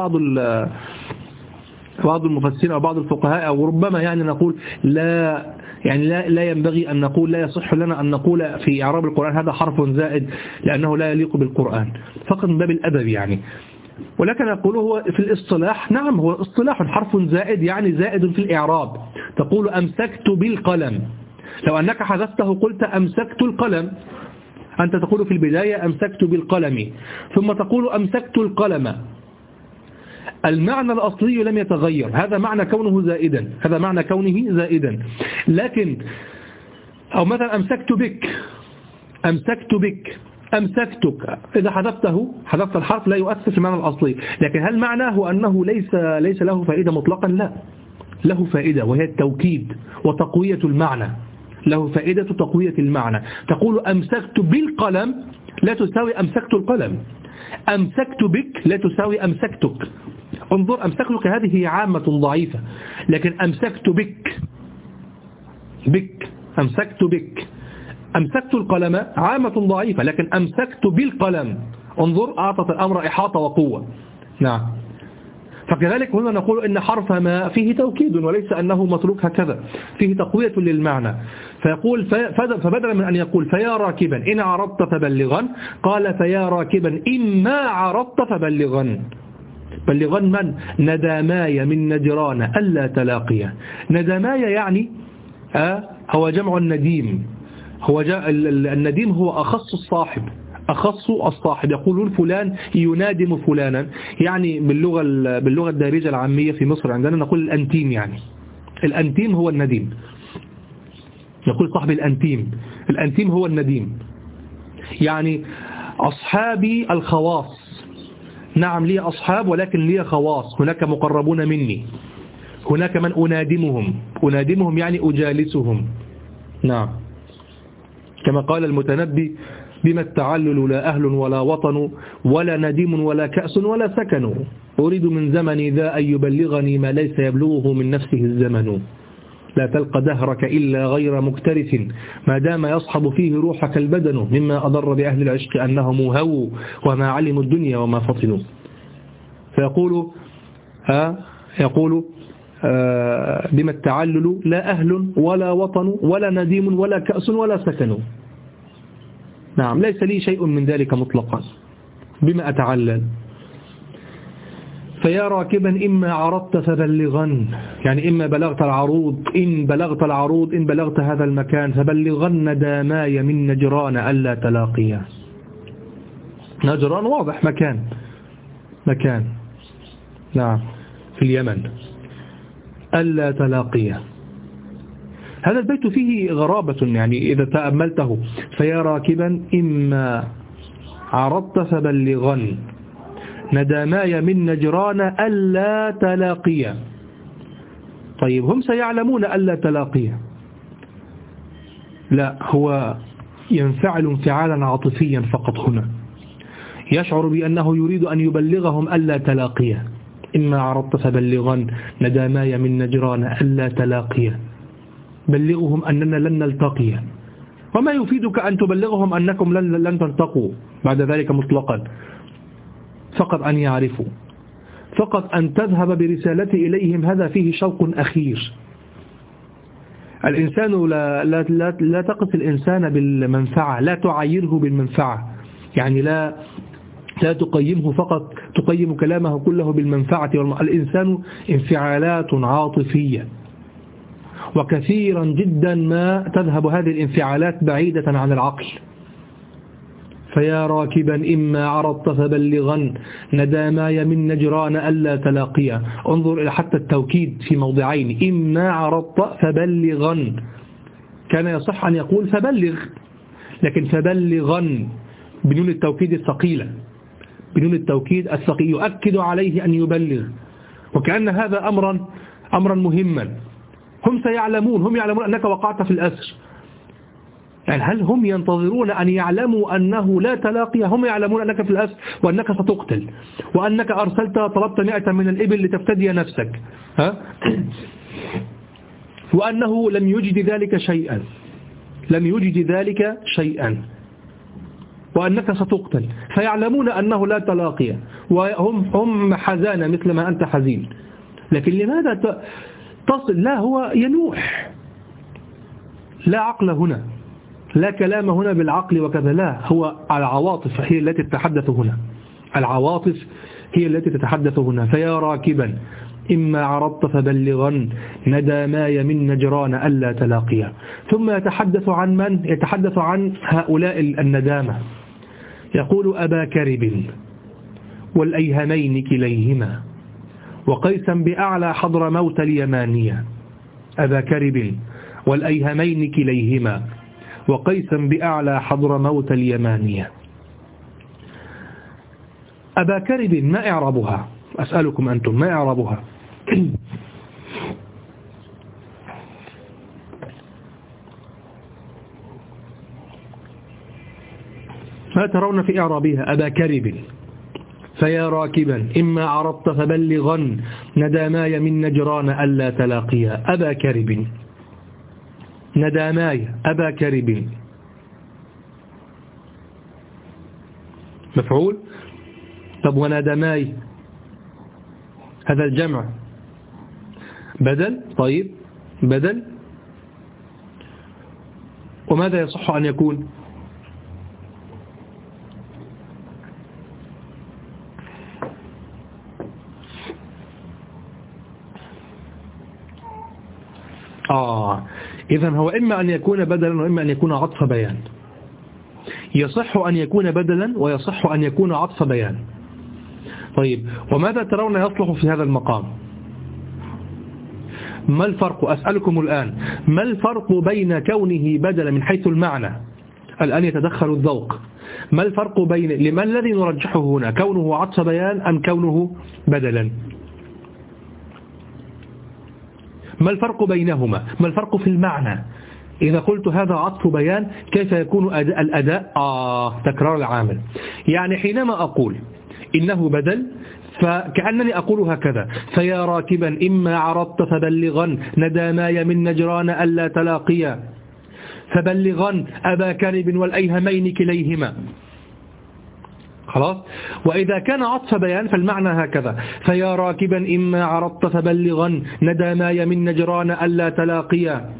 بعض المفسرين أو بعض الفقهاء، أو ربما يعني نقول لا ينبغي أن نقول، لا يصح لنا أن نقول في إعراب القرآن هذا حرف زائد، لأنه لا يليق بالقرآن، فقط من باب الأدب يعني. ولكن أقول هو في الاصطلاح، نعم، هو اصطلاح حرف زائد يعني زائد في الإعراب. تقول أمسكت بالقلم، لو أنك حذفته قلت أمسكت القلم، أنت تقول في البداية أمسكت بالقلم، ثم تقول أمسكت القلم، المعنى الأصلي لم يتغير، هذا معنى كونه زائدا. لكن أو مثلا أمسكت بك، أمسكتك، إذا حذفت الحرف لا يؤثر في المعنى الأصلي، لكن هل معناه أنه ليس له فائدة مطلقا؟ لا، له فائدة، وهي التوكيد وتقوية المعنى. له فائدة تقوية المعنى. تقول أمسكت بالقلم لا تساوي أمسكت القلم، أمسكت بك لا تساوي أمسكتك. انظر، أمسكتك هذه عامة ضعيفة، لكن أمسكت بك أمسكت بك، أمسكت القلم عامة ضعيفة، لكن أمسكت بالقلم انظر أعطت الأمر إحاطة وقوة. نعم. فكذلك هنا نقول إن حرف ما فيه توكيد وليس أنه متروك هكذا، فيه تقوية للمعنى. فيقول فبدلا من أن يقول فيا راكبا إن عرضت فبلغا، قال فيا راكبا إما عرضت فبلغا. بلغا من؟ نداماي من نجران ألا تلاقيا. نداماي يعني هو جمع النديم، النديم هو أخص الصاحب. يقولون فلان ينادم فلانا، يعني باللغة الدارجة العامية في مصر عندنا نقول الأنتيم، يعني الأنتيم هو النديم، نقول صاحب الأنتيم هو النديم. يعني أصحابي الخواص، نعم لي أصحاب ولكن لي خواص، هناك مقربون مني، هناك من أنادمهم يعني أجالسهم. نعم، كما قال المتنبي بما التعلل لا أهل ولا وطن ولا نديم ولا كأس ولا سكن، أريد من زمني ذا أن يبلغني ما ليس يبلغه من نفسه الزمن، لا تلقى دهرك إلا غير مكترث ما دام يصحب فيه روحك البدن، مما أضر بأهل العشق أنهم هووا وما علموا الدنيا وما فطنوا. فيقول يقول بما التعلل لا أهل ولا وطن ولا نديم ولا كأس ولا سكن. نعم، ليس لي شيء من ذلك مطلقا، بما أتعلل. فيا راكبا إما عرضت فبلغن، يعني إما بلغت العروض، إن بلغت هذا المكان فبلغن داماي من نجران ألا تلاقيا. نجران واضح مكان نعم في اليمن، ألا تلاقيا. هذا البيت فيه غرابة، يعني إذا تأملته، فيا راكبا إما عرضت فبلغن نداماي من نجران ألا تلاقيا. طيب هم سيعلمون ألا تلاقيا؟ لا، هو ينفعل انفعالا عاطفيا فقط هنا، يشعر بأنه يريد أن يبلغهم ألا تلاقيا. إما عرضت فبلغن نداماي من نجران ألا تلاقيا، بلغهم أننا لن نلتقي. وما يفيدك أن تبلغهم أنكم لن تلتقوا بعد ذلك مطلقا، فقط أن يعرفوا، فقط أن تذهب برسالتي إليهم، هذا فيه شوق أخير. الإنسان لا تقص الإنسان بالمنفعة، لا تعايره بالمنفعة، يعني لا تقيمه فقط، تقيم كلامه كله بالمنفعة. الإنسان انفعالات عاطفية، وكثيرا جدا ما تذهب هذه الانفعالات بعيدة عن العقل. فيا راكبا إما عرضت فبلغن نداماي من نجران ألا تلاقيا. انظر إلى حتى التوكيد في موضعين، إما عرضت فبلغن، كان يصح أن يقول فبلغ، لكن فبلغن بنون التوكيد الثقيلة، يؤكد عليه أن يبلغ، وكأن هذا أمرا مهما. هم يعلمون أنك وقعت في الأسر، يعني هل هم ينتظرون أن يعلموا أنه لا تلاقي؟ هم يعلمون أنك في الأسر وأنك ستقتل، وأنك طلبت 100 من الإبل لتفتدي نفسك، وأنه لم يجد ذلك شيئا، وأنك ستقتل، فيعلمون أنه لا تلاقي، وهم حزانة مثل ما أنت حزين. لكن لماذا تصل؟ لا، هو ينوح، لا عقل هنا، لا كلام هنا بالعقل وكذا، لا، هو العواطف هي التي تتحدث هنا. فيا راكبا إما عرضت فبلغن نداماي من نجران ألا تلاقيا. ثم يتحدث عن من؟ يتحدث عن هؤلاء الندامة. يقول أبا كرب والأيهمين كليهما وقيسا بأعلى حضر موت اليمانية. أبا كرب والأيهمين كليهما وقيسا بأعلى حضر موت اليمانية. أبا كرب ما إعرابها؟ أسألكم أنتم ما إعرابها؟ ما ترون في إعرابها؟ أبا كرب فيا راكبا إما عرضت فبلغا نداماي من نجران ألا تلاقيا. أبا كرب نداماي أبا كرب مفعول. طب ونداماي هذا الجمع بدل. طيب بدل، وماذا يصح أن يكون؟ إذن هو إما أن يكون بدلا وإما أن يكون عطف بيان. يصح أن يكون بدلا ويصح أن يكون عطف بيان. طيب وماذا ترون يصلح في هذا المقام؟ ما الفرق؟ أسألكم الآن ما الفرق بين كونه بدلا من حيث المعنى؟ الآن يتدخل الذوق. ما الفرق بين لما الذي نرجحه هنا، كونه عطف بيان أم كونه بدلا؟ ما الفرق بينهما؟ ما الفرق في المعنى؟ إذا قلت هذا عطف بيان كيف يكون الأداء؟ تكرار العامل. يعني حينما أقول إنه بدل فكأنني أقول هكذا: فيا راكبا إما عرضت فبلغا نداماي من نجران ألا تلاقيا فبلغا أبا كرب والأيهمين كليهما. خلاص. وإذا كان عطف بيان فالمعنى هكذا: فيا راكبا إما عرضت فبلغا نداماي من نجران ألا تلاقيا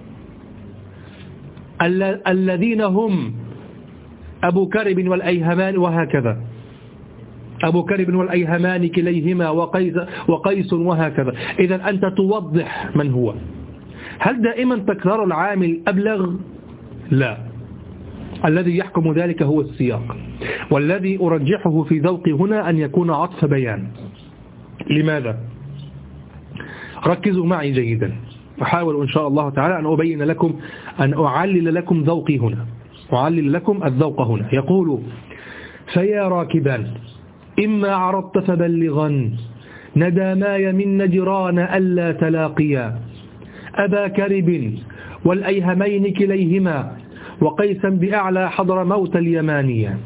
الذين هم أبو كرب والأيهمان، وهكذا أبو كرب والأيهمان كليهما وقيس وهكذا. إذا أنت توضح من هو. هل دائما تكرار العامل أبلغ؟ لا، الذي يحكم ذلك هو السياق، والذي أرجحه في ذوقي هنا أن يكون عطف بيان. لماذا؟ ركزوا معي جيدا، أحاول إن شاء الله تعالى أن أبين لكم، أن أعلل لكم ذوقي هنا، أعلل لكم الذوق هنا. يقول: فيا راكبان إما عرضت فبلغا نداماي من نجران ألا تلاقيا أبا كرب والأيهمين كليهما وقيسا بأعلى حضر موت اليمانية.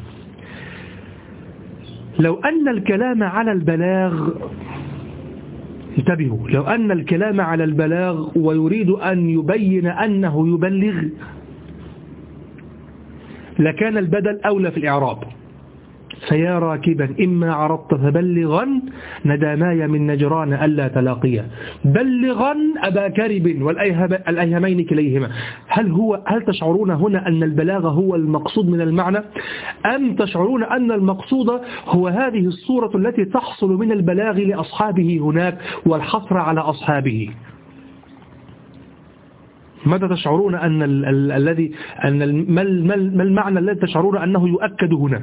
لو أن الكلام على البلاغ، انتبهوا، لو أن الكلام على البلاغ ويريد أن يبين أنه يبلغ لكان البدل أولى في الإعراب. فيا راكبا إما عرضت فبلغا نداماي من نجران ألا تلاقيا بلغا أبا كرب والأيهمين كليهما. هل تشعرون هنا أن البلاغة هو المقصود من المعنى، أم تشعرون أن المقصود هو هذه الصورة التي تحصل من البلاغ لأصحابه هناك والحصر على أصحابه؟ ماذا تشعرون ما المعنى الذي تشعرون أنه يؤكد هنا؟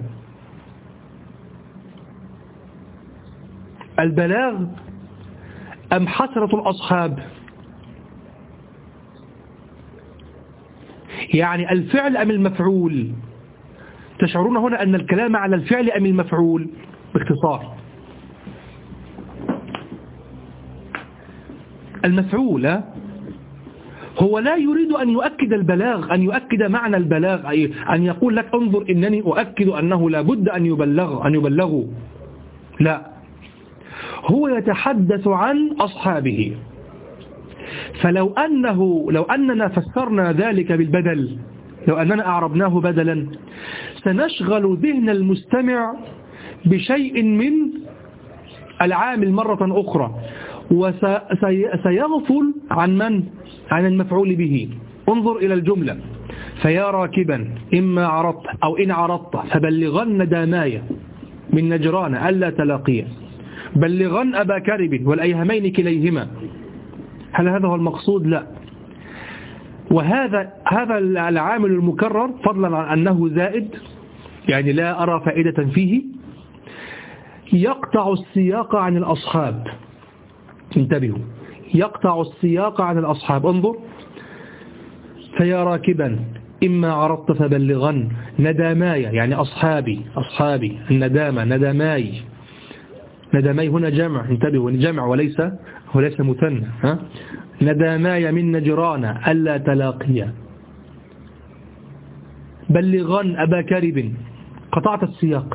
البلاغ أم حسرة الأصحاب؟ يعني الفعل أم المفعول؟ تشعرون هنا أن الكلام على الفعل أم المفعول؟ باختصار المفعول. هو لا يريد أن يؤكد البلاغ، أن يؤكد معنى البلاغ، أي أن يقول لك انظر إنني أؤكد أنه لا بد أن يبلغوا. لا، هو يتحدث عن أصحابه. فلو أننا فسرنا ذلك بالبدل، لو أننا أعربناه بدلا، سنشغل ذهن المستمع بشيء من العامل مرة أخرى، وسيغفل عن من؟ عن المفعول به. انظر إلى الجملة: فيا راكبا إما عرضت أو إن عرضت فبلغن دامايا من نجران ألا تلاقيا بلغن أبا كرب والأيهمين كليهما. هل هذا هو المقصود؟ لا. وهذا العامل المكرر، فضلا عن أنه زائد، يعني لا أرى فائدة فيه، يقطع السياق عن الأصحاب. انتبهوا، يقطع السياق عن الأصحاب. انظر: فيا راكبا إما عرضت فبلغن نداماي، يعني أصحابي، الندامة نداماي نداماي هنا جمع، انتبهوا، جمع وليس مثنى. نداماي من نجران ألا تلاقيا. بلغن أبا كرب، قطعت السياق.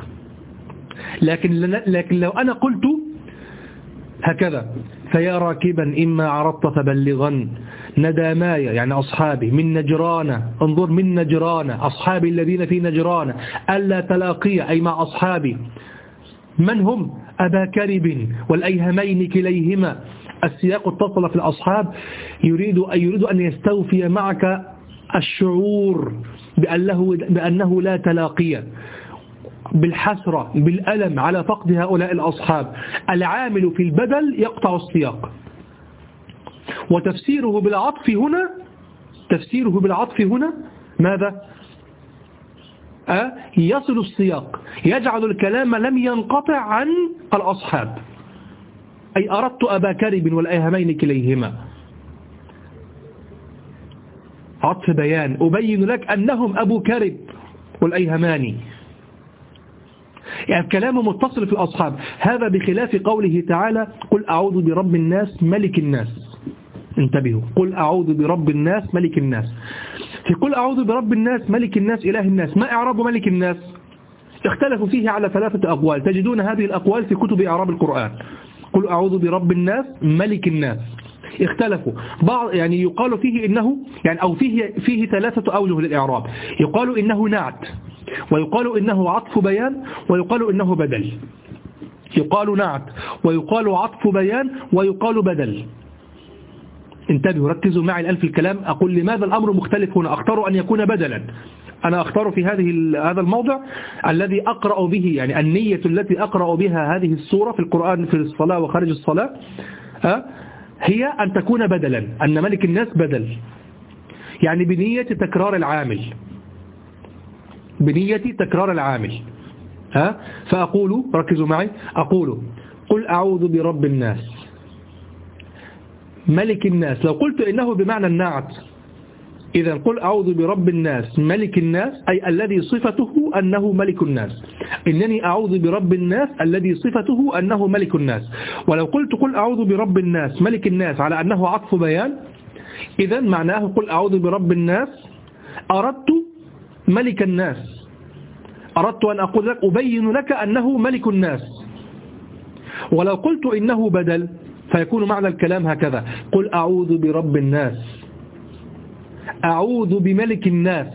لكن لو أنا قلت هكذا: فيا راكبا إما عرضت فبلغن نداماي، يعني أصحابي، من نجران، انظر، من نجران، أصحابي الذين في نجران، ألا تلاقي، أي مع أصحابي. من هم؟ أبا كرب والأيهمين كليهما. السياق اتصل في الأصحاب، يريد أن يستوفي معك الشعور بأنه لا تلاقي، بالحسرة، بالألم على فقد هؤلاء الأصحاب. العامل في البدل يقطع السياق. وتفسيره بالعطف هنا ماذا؟ يصل السياق، يجعل الكلام لم ينقطع عن الأصحاب. أي أردت أبا كرب والأيهمين كليهما. عطف بيان، أبين لك أنهم أبو كرب والأيهمان. يعني الكلام متصل في الأصحاب. هذا بخلاف قوله تعالى: قل أعوذ برب الناس ملك الناس. انتبهوا، قل أعوذ برب الناس ملك الناس. في قل أعوذ برب الناس ملك الناس إله الناس، ما إعراب ملك الناس؟ اختلفوا فيه على 3 أقوال، تجدون هذه الأقوال في كتب إعراب القرآن. قل أعوذ برب الناس ملك الناس، اختلفوا. بعض يعني يقال فيه إنه يعني أو فيه 3 أوجه للإعراب. يقال إنه نعت، ويقال إنه عطف بيان، ويقال إنه بدل. يقال نعت، ويقال عطف بيان، ويقال بدل. انتبهوا، ركزوا معي الآن في الكلام. أقول لماذا الأمر مختلف هنا؟ أختار أن يكون بدلا. أنا أختار في هذا الموضع الذي أقرأ به، يعني النية التي أقرأ بها هذه السورة في القرآن في الصلاة وخارج الصلاة هي أن تكون بدلا، أن ملك الناس بدل، يعني بنية تكرار العامل، بنية تكرار العامل. فأقول، ركزوا معي، أقول: قل أعوذ برب الناس ملك الناس. لو قلت إنه بمعنى النعت، إذا قل أعوذ برب الناس ملك الناس، أي الذي صفته أنه ملك الناس. إنني أعوذ برب الناس الذي صفته أنه ملك الناس. ولو قلت قل أعوذ برب الناس ملك الناس على أنه عطف بيان، إذا معناه قل أعوذ برب الناس أردت ملك الناس، أردت أن أقول لك، أبين لك أنه ملك الناس. ولو قلت إنه بدل فيكون معنى الكلام هكذا: قل أعوذ برب الناس، أعوذ بملك الناس.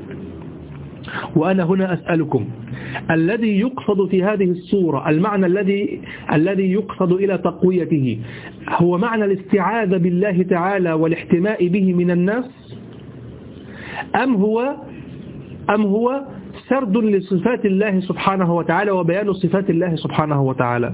وأنا هنا أسألكم، الذي يقصد في هذه الصورة، المعنى الذي يقصد إلى تقويته، هو معنى الاستعاذة بالله تعالى والاحتماء به من الناس، أم هو سرد لصفات الله سبحانه وتعالى وبيان صفات الله سبحانه وتعالى؟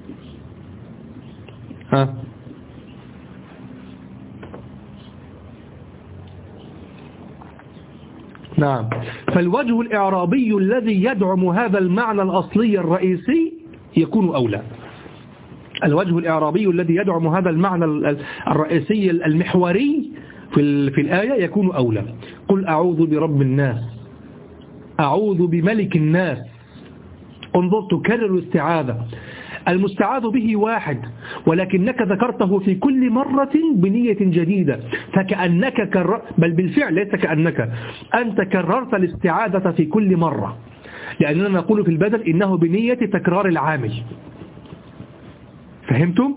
نعم. فالوجه الإعرابي الذي يدعم هذا المعنى الأصلي الرئيسي يكون أولى. الوجه الإعرابي الذي يدعم هذا المعنى الرئيسي المحوري في الآية يكون أولى. قل أعوذ برب الناس، أعوذ بملك الناس. انظر، تكرر الاستعاذة. المستعاذ به واحد، ولكنك ذكرته في كل مرة بنية جديدة، فكأنك بل بالفعل ليس كأنك، أنت كررت الاستعاذة في كل مرة، لأننا نقول في البدل إنه بنية تكرار العامل. فهمتم؟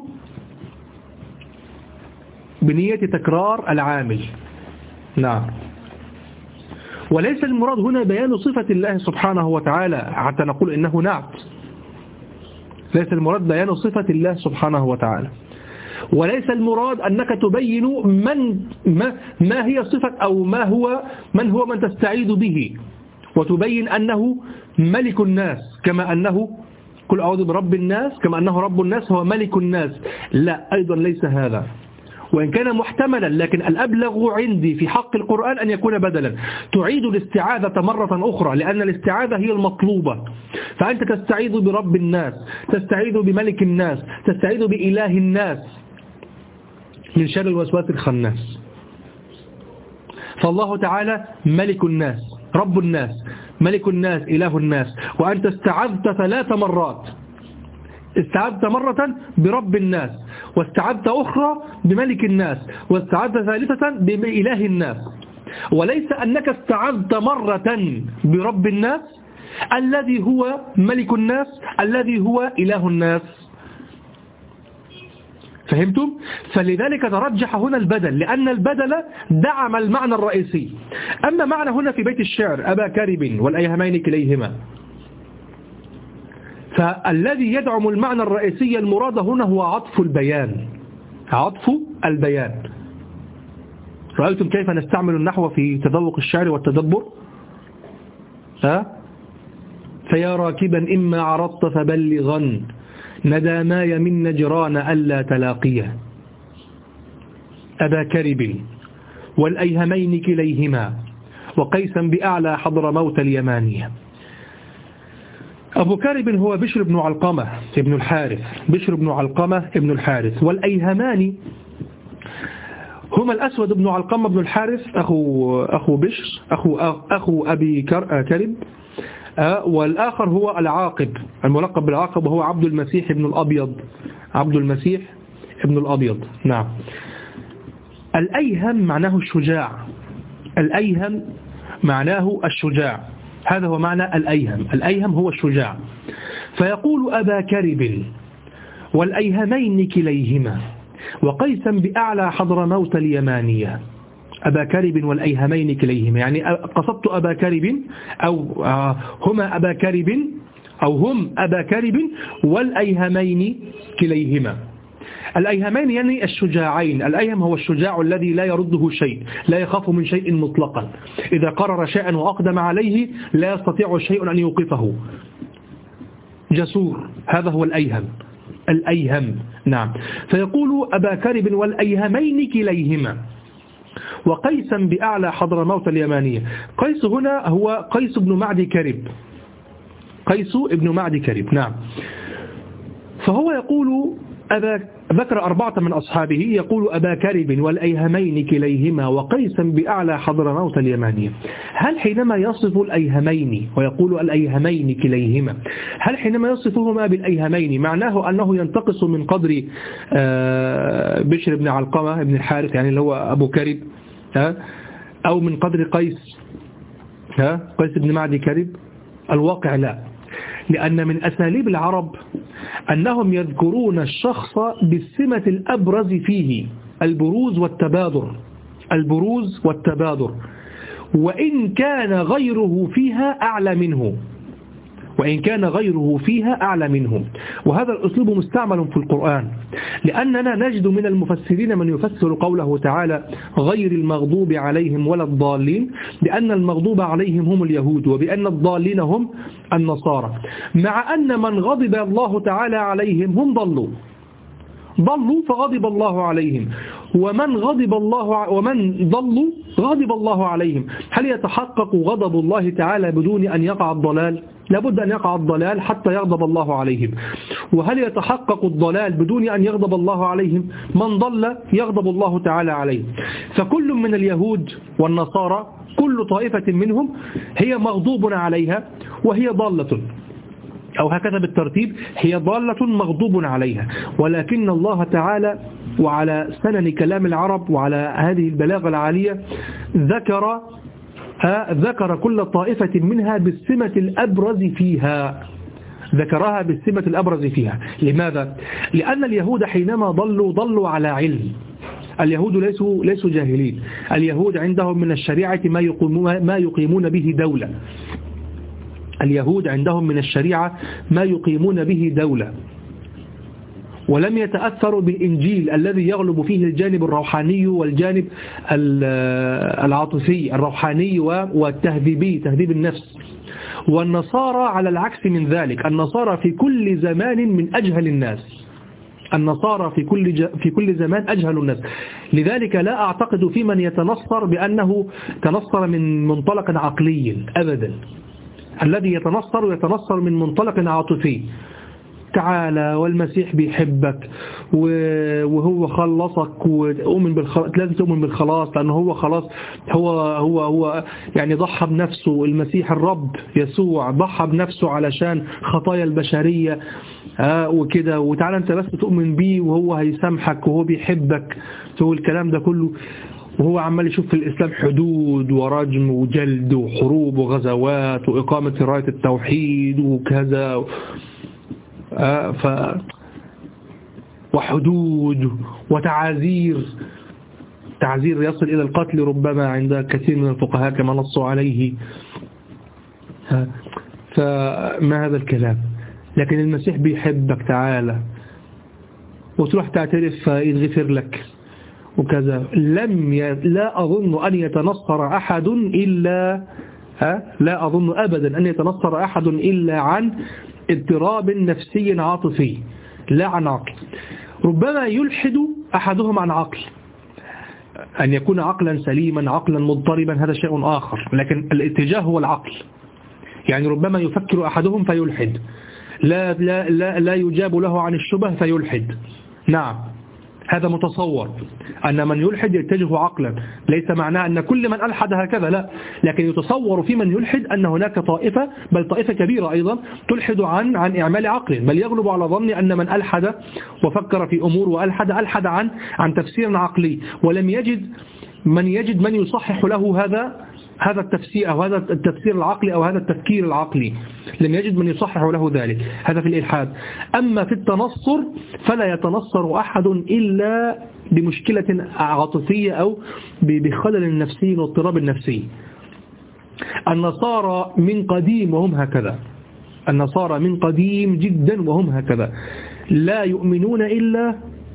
بنية تكرار العامل. نعم. وليس المراد هنا بيان صفة الله سبحانه وتعالى حتى نقول إنه نعت. ليس المراد بيان صفة الله سبحانه وتعالى، وليس المراد أنك تبين ما هي صفة أو من هو من تستعيذ به، وتبين أنه ملك الناس، كما أنه قل أعوذ برب الناس، كما أنه رب الناس هو ملك الناس. لا، أيضا ليس هذا، وإن كان محتملا، لكن الأبلغ عندي في حق القرآن أن يكون بدلا. تعيد الاستعاذة مرة أخرى، لأن الاستعاذة هي المطلوبة. فأنت تستعيذ برب الناس، تستعيذ بملك الناس، تستعيذ بإله الناس من شر الوسواس الخناس. فالله تعالى ملك الناس، رب الناس، ملك الناس، إله الناس، وأنت استعذت 3 مرات. استعذت مرة برب الناس، واستعذت أخرى بملك الناس، واستعذت ثالثة بإله الناس. وليس أنك استعذت مرة برب الناس الذي هو ملك الناس الذي هو إله الناس. فهمتم؟ فلذلك ترجح هنا البدل، لأن البدل دعم المعنى الرئيسي. أما معنى هنا في بيت الشعر أبا كرب والأيهمين كليهما، فالذي يدعم المعنى الرئيسي المراد هنا هو عطف البيان. عطف البيان. رأيتم كيف نستعمل النحو في تذوق الشعر والتدبر؟ فيا راكبا إما عرضت فبلغا نداماي من نجران ألا تلاقيه. أبا كرب والأيهمين كليهما وقيسا بأعلى حضرموت اليمانية. أبو كرب هو بشر بن علقمة ابن الحارث، بشر بن علقمة ابن الحارث. والأيهمان هما الأسود بن علقمة بن الحارث أخو بشر أخو أبي كرب، والآخر هو العاقب الملقب بالعاقب، وهو عبد المسيح ابن الأبيض. عبد المسيح ابن الأبيض. نعم. الأيهم معناه الشجاع. الأيهم معناه الشجاع. هذا هو معنى الأيهم. الأيهم هو الشجاع. فيقول أبا كرب والأيهمين كليهما وقيسا بأعلى حضرموت اليمانية. أبا كرب والأيهمين كليهما، يعني قصدت أبا كرب أو هما أبا كرب أو هم أبا كرب والأيهمين كليهما. الأيهمين يعني الشجاعين. الأيهم هو الشجاع الذي لا يرده شيء، لا يخاف من شيء مطلقا، إذا قرر شيئا وأقدم عليه لا يستطيع شيء أن يوقفه. جسور، هذا هو الأيهم. الأيهم. نعم. فيقول أبا كرب والأيهمين كليهما وقيسا بأعلى حضرموت اليمانية. قيس هنا هو قيس بن معدي كرب. قيس بن معدي كرب. نعم. فهو يقول ذكر 4 من أصحابه، يقول أبا كرب والأيهمين كليهما وقيسا بأعلى حضرموت اليمانية. هل حينما يصف الأيهمين ويقول الأيهمين كليهما، هل حينما يصفهما بالأيهمين معناه أنه ينتقص من قدر بشر بن علقمة بن الحارث، يعني اللي هو أبو كرب، أو من قدر قيس بن معدي كرب؟ الواقع لا، لأن من أساليب العرب أنهم يذكرون الشخص بالسمة الأبرز فيه، البروز والتبادر. البروز والتبادر، وإن كان غيره فيها أعلى منه، وإن كان غيره فيها أعلى منه. وهذا الأسلوب مستعمل في القرآن، لأننا نجد من المفسرين من يفسر قوله تعالى غير المغضوب عليهم ولا الضالين بأن المغضوب عليهم هم اليهود، وبأن الضالين هم النصارى، مع أن من غضب الله تعالى عليهم هم ضلوا فغضب الله عليهم، ومن ضلوا غضب الله عليهم. هل يتحقق غضب الله تعالى بدون أن يقع الضلال؟ لابد أن يقع الضلال حتى يغضب الله عليهم. وهل يتحقق الضلال بدون أن يغضب الله عليهم؟ من ضل يغضب الله تعالى عليه. فكل من اليهود والنصارى كل طائفة منهم هي مغضوب عليها وهي ضالة، أو هكذا بالترتيب، هي ضالة مغضوب عليها. ولكن الله تعالى وعلى سنن كلام العرب وعلى هذه البلاغة العالية ذكر كل طائفة منها بالسمة الأبرز فيها، ذكرها بالسمة الأبرز فيها. لماذا؟ لأن اليهود حينما ضلوا على علم. اليهود ليسوا جاهلين. اليهود عندهم من الشريعة ما يقيمون به دولة. اليهود عندهم من الشريعة ما يقيمون به دولة، ولم يتأثروا بالإنجيل الذي يغلب فيه الجانب الروحاني والجانب العاطفي الروحاني والتهذيبي، تهذيب النفس. والنصارى على العكس من ذلك، النصارى في كل زمان من أجهل الناس. النصارى في كل زمان أجهل الناس. لذلك لا أعتقد في من يتنصر بأنه تنصر من منطلق عقلي أبدا. الذي يتنصر من منطلق عاطفي. تعالى والمسيح بيحبك وهو خلصك وتؤمن بالخلاص، لازم تؤمن بالخلاص لأنه هو خلاص، هو يعني ضحى بنفسه. المسيح الرب يسوع ضحى بنفسه علشان خطايا البشرية وكده، وتعالى أنت بس تؤمن بيه وهو هيسامحك وهو بيحبك. هو الكلام ده كله وهو عمال يشوف في الإسلام حدود ورجم وجلد وحروب وغزوات وإقامة راية التوحيد وكذا وحدود وتعازير، تعزير يصل إلى القتل ربما عند كثير من الفقهاء كما نصوا عليه. فما هذا الكلام؟ لكن المسيح بيحبك تعالى وتروح تعترف فيتغفر لك وكذا. لا أظن أن يتنصر أحد إلا لا أظن أبدا أن يتنصر أحد إلا عن اضطراب نفسي عاطفي لا عن عقل. ربما يلحد أحدهم عن عقل، أن يكون عقلا سليما عقلا مضطربا هذا شيء آخر، لكن الاتجاه هو العقل. يعني ربما يفكر أحدهم فيلحد، لا يجاب له عن الشبه فيلحد. نعم هذا متصور أن من يلحد يتجه عقلا، ليس معناه أن كل من ألحد هكذا، لا، لكن يتصور في من يلحد أن هناك طائفة، بل طائفة كبيرة أيضا تلحد عن أعمال عقل، بل يغلب على ظني أن من ألحد وفكر في أمور وألحد ألحد عن تفسير عقلي، ولم يجد من يصحح له هذا التفسير أو هذا التفسير العقلي أو هذا التفكير العقلي، لم يجد من يصحح له ذلك. هذا في الإلحاد. أما في التنصر فلا يتنصر أحد إلا بمشكلة عاطفية أو بخلل نفسي واضطراب نفسي. النصارى من قديم وهم هكذا، النصارى من قديم جدا وهم هكذا، لا يؤمنون إلا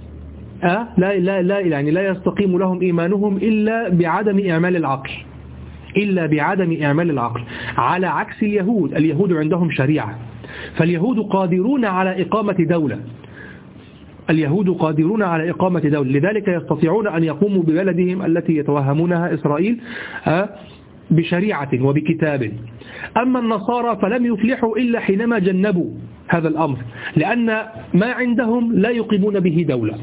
لا يعني لا يستقيم لهم إيمانهم إلا بعدم إعمال العقل، على عكس اليهود عندهم شريعة، فاليهود قادرون على إقامة دولة، لذلك يستطيعون أن يقوموا ببلدهم التي يتوهمونها إسرائيل بشريعة وبكتاب. أما النصارى فلم يفلحوا إلا حينما جنبوا هذا الأمر، لأن ما عندهم لا يقيمون به دولة،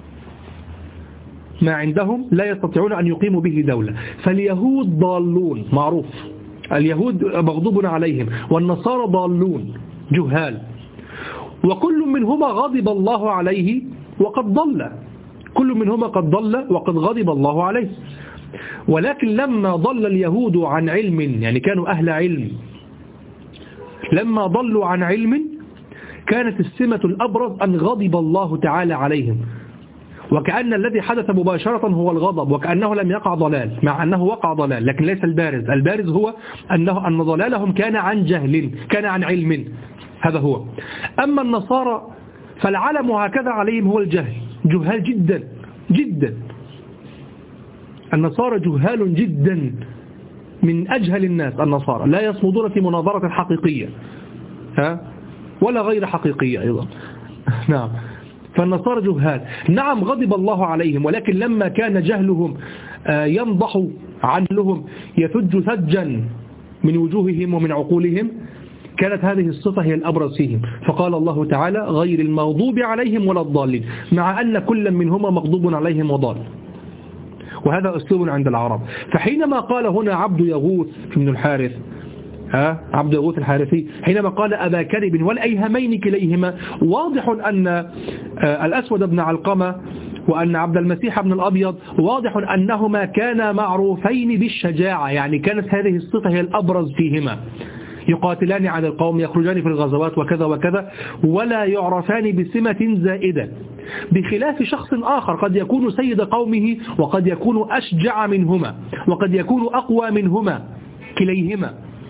ما عندهم لا يستطيعون أن يقيموا به دولة. فاليهود ضالون معروف، اليهود مغضوب عليهم، والنصارى ضالون جهال، وكل منهما غضب الله عليه وقد ضل، كل منهما قد ضل وقد غضب الله عليه. ولكن لما ضل اليهود عن علم، يعني كانوا أهل علم، لما ضلوا عن علم كانت السمة الأبرز أن غضب الله تعالى عليهم، وكأن الذي حدث مباشرة هو الغضب، وكأنه لم يقع ضلال، مع أنه وقع ضلال لكن ليس البارز. البارز هو أن ضلالهم كان عن جهل، كان عن علم، هذا هو. أما النصارى فالعلم هكذا عليهم هو الجهل، جهال جدا جدا، النصارى جهال جدا، من أجهل الناس النصارى، لا يصمدون في مناظرة حقيقية ولا غير حقيقية أيضا. نعم، فالنصارى جهال. نعم غضب الله عليهم، ولكن لما كان جهلهم ينضح عنهم يثج ثجا من وجوههم ومن عقولهم، كانت هذه الصفة هي الأبرز فيهم. فقال الله تعالى غير المغضوب عليهم ولا الضالين، مع أن كل منهما مغضوب عليهم وضال، وهذا أسلوب عند العرب. فحينما قال هنا عبد يغوث بن الحارث، عبد يغوث الحارثي، حينما قال أبا كرب والأيهمين كليهما، واضح أن الأسود بن علقمة وأن عبد المسيح بن الأبيض واضح أنهما كانا معروفين بالشجاعة، يعني كانت هذه الصفة هي الأبرز فيهما، يقاتلان عن القوم، يخرجان في الغزوات وكذا وكذا، ولا يعرفان بسمة زائدة، بخلاف شخص آخر قد يكون سيد قومه وقد يكون أشجع منهما وقد يكون أقوى منهما كليهما،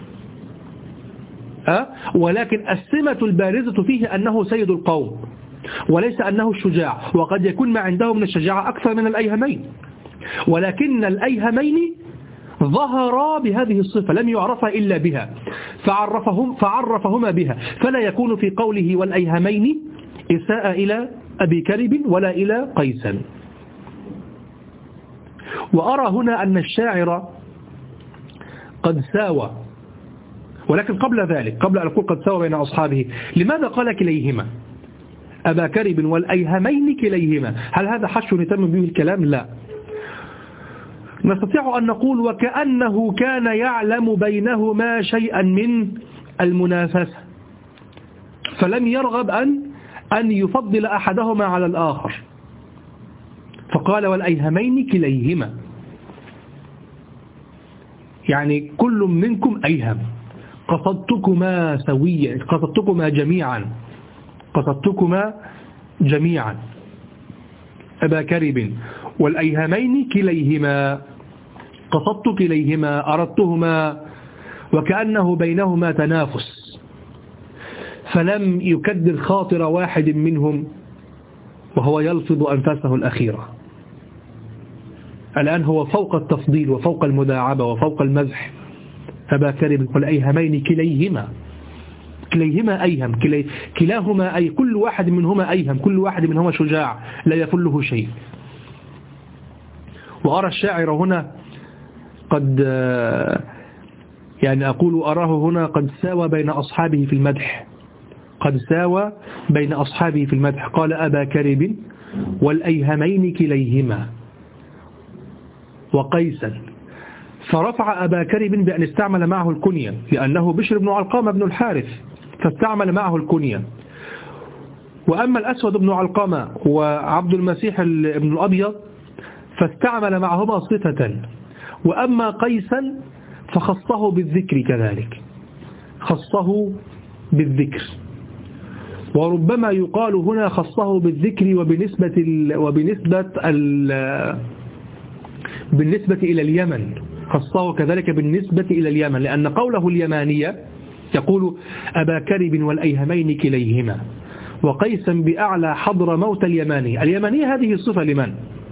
ولكن السمة البارزة فيه أنه سيد القوم وليس أنه الشجاع، وقد يكون ما عنده من الشجاعة أكثر من الأيهمين، ولكن الأيهمين ظهرا بهذه الصفة، لم يعرفها إلا بها، فعرفهما بها، فلا يكون في قوله والأيهمين إساءة إلى أبي كرب ولا إلى قيس. وأرى هنا أن الشاعر قد ساوى، ولكن قبل ذلك، قبل أن أقول قد ساوى بين أصحابه، لماذا قال كليهما؟ أبا كرب والأيهمين كليهما. هل هذا حشو يتم به الكلام؟ لا. نستطيع أن نقول وكأنه كان يعلم بينهما شيئا من المنافسة، فلم يرغب أن يفضل أحدهما على الآخر، فقال والأيهمين كليهما، يعني كل منكم أيهم، قصدتكما سويا، قصدتكما جميعا أبا كرب والأيهمين كليهما، قصدت كليهما، أردتهما، وكأنه بينهما تنافس، فلم يكدر خاطر واحد منهم وهو يلفظ أنفاسه الأخيرة. الآن هو فوق التفضيل وفوق المداعبة وفوق المزح. أبا كرب والأيهمين كليهما أيهم، كلاهما أي، كل واحد منهما أيهم، كل واحد منهما شجاع لا يفله شيء. وأرى الشاعر هنا قد يعني أقول أراه هنا قد ساوى بين أصحابه في المدح، قد ساوى بين أصحابه في المدح. قال أبا كرب والأيهمين كليهما وقيسا، فرفع أبا كرب بأن استعمل معه الكنية، لأنه بشر بن علقمة بن الحارث، فاستعمل معه الكنية. وأما الأسود بن علقمة وعبد المسيح بن الأبيض فاستعمل معهما صفة، وأما قيسا فخصه بالذكر كذلك، خصه بالذكر. وربما يقال هنا خصه بالذكر بالنسبة إلى اليمن، خصه كذلك بالنسبة إلى اليمن، لأن قوله اليمانية يقول أبا كرب والأيهمين كليهما وقيسا بأعلى حضر موت اليمانية. اليمانية هذه صفة لمن؟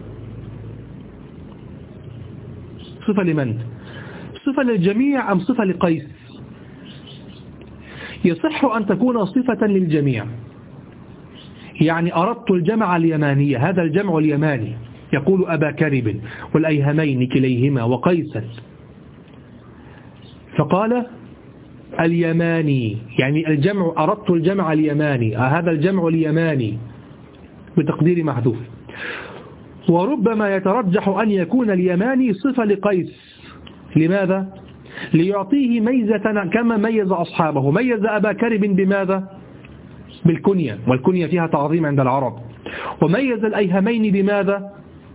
صفة لمن؟ صفة للجميع أم صفة لقيس؟ يصح أن تكون صفة للجميع، يعني أردت الجمع اليمانية، هذا الجمع اليماني، يقول أبا كرب والأيهمين كليهما وقيسا، فقال اليماني، يعني الجمع، أردت الجمع اليماني، هذا الجمع اليماني بتقدير محذوف. وربما يترجح أن يكون اليماني صفة لقيس. لماذا؟ ليعطيه ميزة كما ميز أصحابه. ميز أبا كرب بماذا؟ بالكنية، والكنية فيها تعظيم عند العرب. وميز الأيهمين بماذا؟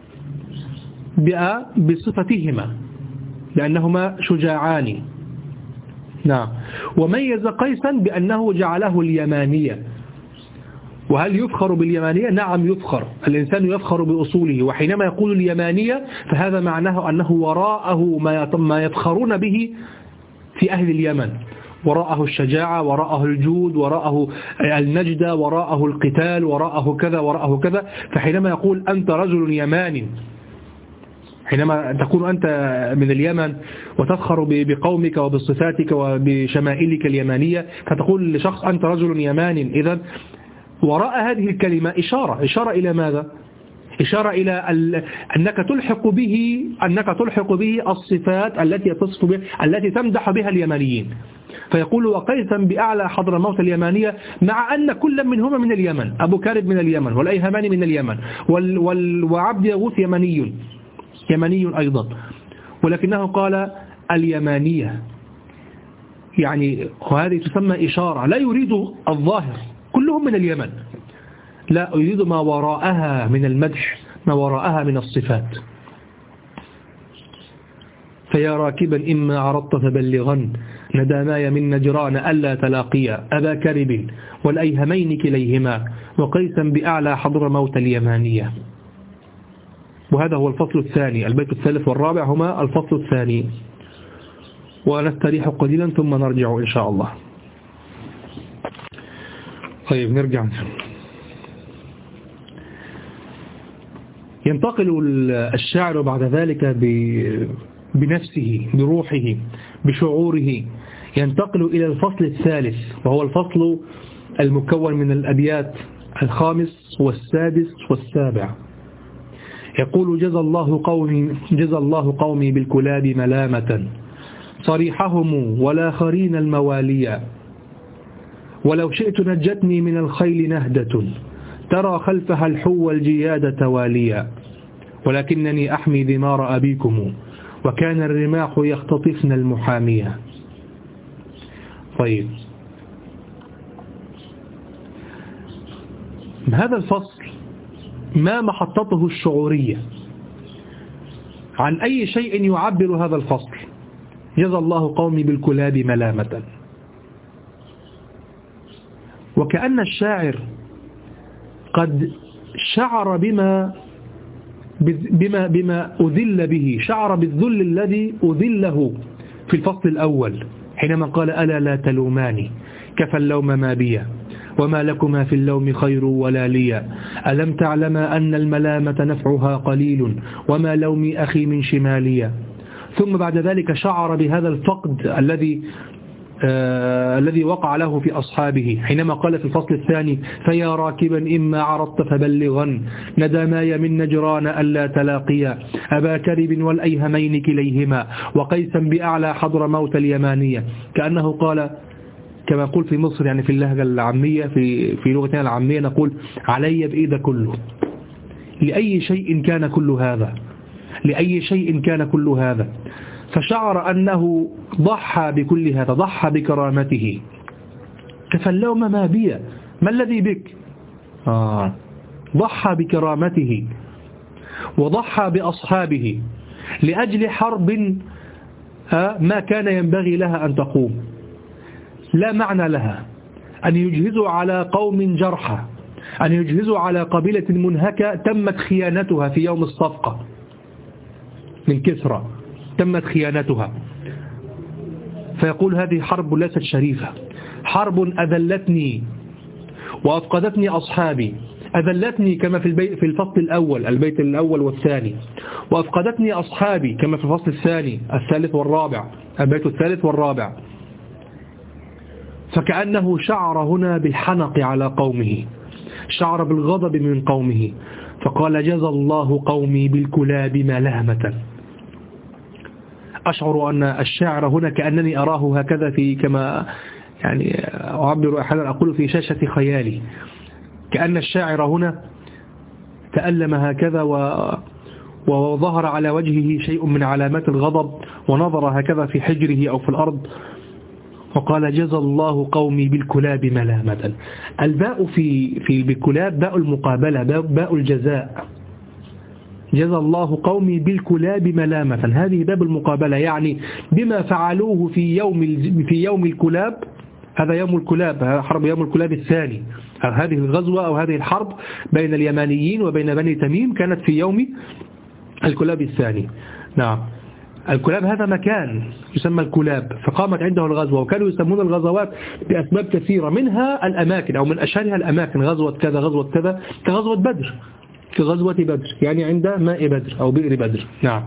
بصفتهما لأنهما شجاعان. نعم. وميز قيسا بأنه جعله اليمانية. وهل يفخر باليمانية؟ نعم يفخر، الإنسان يفخر بأصوله، وحينما يقول اليمانية فهذا معناه أنه وراءه ما يفخرون به في أهل اليمن، وراءه الشجاعة، وراءه الجود، وراءه النجدة، وراءه القتال، وراءه كذا وراءه كذا. فحينما يقول أنت رجل يماني، حينما تكون أنت من اليمن وتفخر بقومك وبصفاتك وبشمائلك اليمانية، فتقول لشخص أنت رجل يماني. إذن وراء هذه الكلمة إشارة إلى ماذا؟ إشارة إلى أنك تلحق به الصفات التي تصف بها، التي تمدح بها اليمانيين. فيقول وقيسا بأعلى حضر موت اليمانية، مع أن كل منهما من اليمن، أبو كرب من اليمن والأيهمان من اليمن وعبد يغوث يمني أيضا، ولكنه قال اليمانية، يعني وهذه تسمى إشارة، لا يريد الظاهر كلهم من اليمن، لا يريد ما وراءها من المدح، ما وراءها من الصفات. فيا راكبا إما عرضت فبلغن نداماي من نجران ألا تلاقيا أبا كرب والأيهمين كليهما وقيسا بأعلى حضر موت اليمانية. وهذا هو الفصل الثاني، البيت الثالث والرابع هما الفصل الثاني. ونستريح قليلا ثم نرجع إن شاء الله. طيب نرجع. ينتقل الشاعر بعد ذلك بنفسه، بروحه، بشعوره، ينتقل إلى الفصل الثالث، وهو الفصل المكون من الأبيات الخامس والسادس والسابع. يقول جزى الله قومي بالكلاب ملامة صريحهم والآخرين المواليا ولو شئت نجتني من الخيل نهدة ترى خلفها الحو الجياد تواليا، ولكنني أحمي ذمار أبيكم، وكان الرماح يختطفن المحامية. طيب، هذا الفصل ما محطته الشعورية؟ عن أي شيء يعبر هذا الفصل؟ جزى الله قومي بالكلاب ملامة. وكأن الشاعر قد شعر بما أذل به، شعر بالذل الذي أذله في الفصل الأول حينما قال ألا لا تلوماني كفى اللوم ما بي وما لكما في اللوم خير ولا لي، ألم تعلما أن الملامة نفعها قليل وما لوم أخي من شمالية. ثم بعد ذلك شعر بهذا الفقد الذي وقع له في أصحابه حينما قال في الفصل الثاني فيا راكبا إما عرضت فبلغا ندماي من نجران ألا تلاقيا أبا كرب والأيهمين كليهما وقيسا بأعلى حضر موت اليمانية. كأنه قال كما يقول في مصر، يعني في اللهجة العامية، في لغتنا العامية نقول علي بإيد كله. لأي شيء كان كل هذا؟ لأي شيء كان كل هذا؟ فشعر أنه ضحى بكل هذا، ضحى بكرامته. كفى اللوم ما بي، ما الذي بك؟ ضحى بكرامته وضحى بأصحابه لأجل حرب ما كان ينبغي لها أن تقوم، لا معنى لها، أن يجهزوا على قوم جرحى، أن يجهزوا على قبيلة منهكة تمت خيانتها في يوم الصفقة من كسرى، تمت خيانتها. فيقول هذه حرب ليست شريفة، حرب أذلتني وأفقدتني أصحابي، أذلتني كما في الفصل الأول، البيت الأول والثاني، وأفقدتني أصحابي كما في الفصل الثاني الثالث والرابع، البيت الثالث والرابع. فكأنه شعر هنا بالحنق على قومه، شعر بالغضب من قومه، فقال جزى الله قومي بالكلاب ملامة. أشعر أن الشاعر هنا كأنني أراه هكذا في كما يعني أعبر أحيانا أقول في شاشة خيالي، كأن الشاعر هنا تألم هكذا وظهر على وجهه شيء من علامات الغضب، ونظر هكذا في حجره أو في الأرض وقال جزى الله قومي بالكلاب ملامة. الباء في بالكلاب باء المقابلة، باء الجزاء. جزى الله قومي بالكلاب ملامة، هذه باب المقابلة، يعني بما فعلوه في يوم الكلاب. هذا يوم الكلاب، هذا حرب يوم الكلاب الثاني، هذه الغزوة أو هذه الحرب بين اليمانيين وبين بني تميم كانت في يوم الكلاب الثاني. نعم، الكلاب هذا مكان يسمى الكلاب، فقامت عنده الغزوة، وكانوا يسمون الغزوات بأسباب كثيرة، منها الأماكن أو من أشهرها الأماكن، غزوة كذا غزوة كذا، كغزوة بدر، كغزوة بدر يعني عند ماء بدر أو بئر بدر. نعم.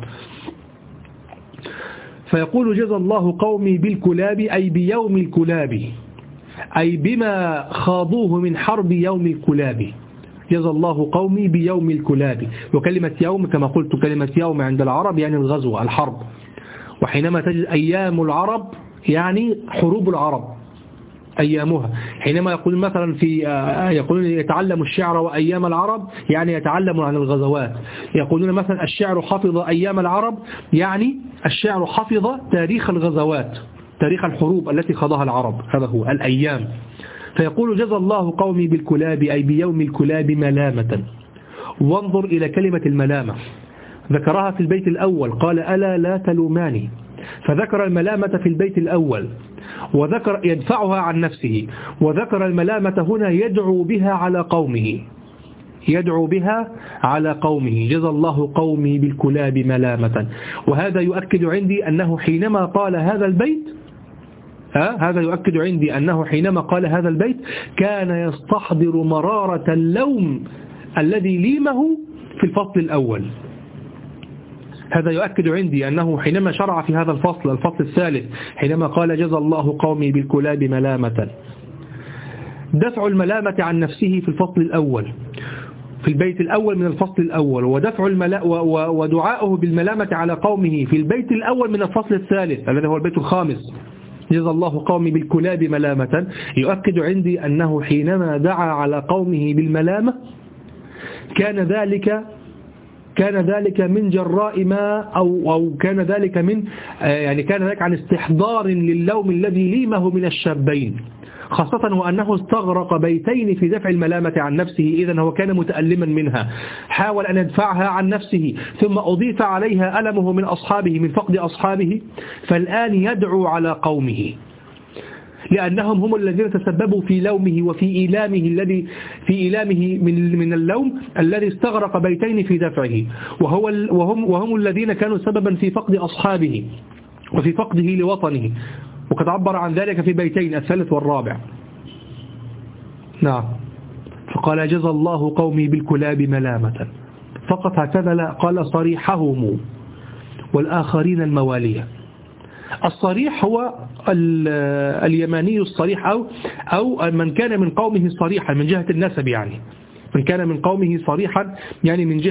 فيقول جزى الله قومي بالكلاب أي بيوم الكلاب، أي بما خاضوه من حرب يوم الكلاب. جزى الله قومي بيوم الكلاب. وكلمة يوم كما قلت كلمة يوم عند العرب يعني الغزوة، الحرب. وحينما تجد أيام العرب يعني حروب العرب أيامها. حينما يقول مثلا يقولون يتعلم الشعر وأيام العرب يعني يتعلم عن الغزوات. يقولون مثلا الشعر حفظ أيام العرب يعني الشعر حفظ تاريخ الغزوات، تاريخ الحروب التي خاضها العرب، هذا هو الأيام. فيقول جزى الله قومي بالكلاب أي بيوم الكلاب ملامة. وانظر إلى كلمة الملامة، ذكرها في البيت الأول قال ألا لا تلوماني، فذكر الملامة في البيت الأول وذكر يدفعها عن نفسه، وذكر الملامة هنا يدعو بها على قومه، يدعو بها على قومه. جزى الله قومي بالكلاب ملامة. وهذا يؤكد عندي أنه حينما قال هذا البيت هذا يؤكد عندي أنه حينما قال هذا البيت كان يستحضر مرارة اللوم الذي ليمه في الفصل الأول. هذا يؤكد عندي أنه حينما شرع في هذا الفصل الثالث حينما قال جزى الله قومي بالكلاب ملامة، دفع الملامة عن نفسه في الفصل الأول في البيت الأول من الفصل الأول، ودفع ودعاؤه بالملامة على قومه في البيت الأول من الفصل الثالث الذي هو البيت الخامس جزى الله قومي بالكلاب ملامة، يؤكد عندي أنه حينما دعا على قومه بالملامة كان ذلك من جراء ما أو كان ذلك من يعني كان ذلك عن استحضار للوم الذي ليمه من الشابين، خاصة وأنه استغرق بيتين في دفع الملامة عن نفسه، إذن هو كان متألما منها، حاول أن يدفعها عن نفسه، ثم أضيف عليها ألمه من أصحابه من فقد أصحابه، فالآن يدعو على قومه لأنهم هم الذين تسببوا في لومه وفي إيلامه من اللوم الذي استغرق بيتين في دفعه، وهم الذين كانوا سببا في فقد أصحابه وفي فقده لوطنه، وقد عبر عن ذلك في بيتين الثالث والرابع. نعم، فقال جزى الله قومي بالكلاب ملامة، فقط هكذا، لا، قال صريحهم والآخرين الموالية. الصريح هو اليماني الصريح أو من كان من قومه صريحا من جهة النسب، يعني من كان من قومه صريحا يعني من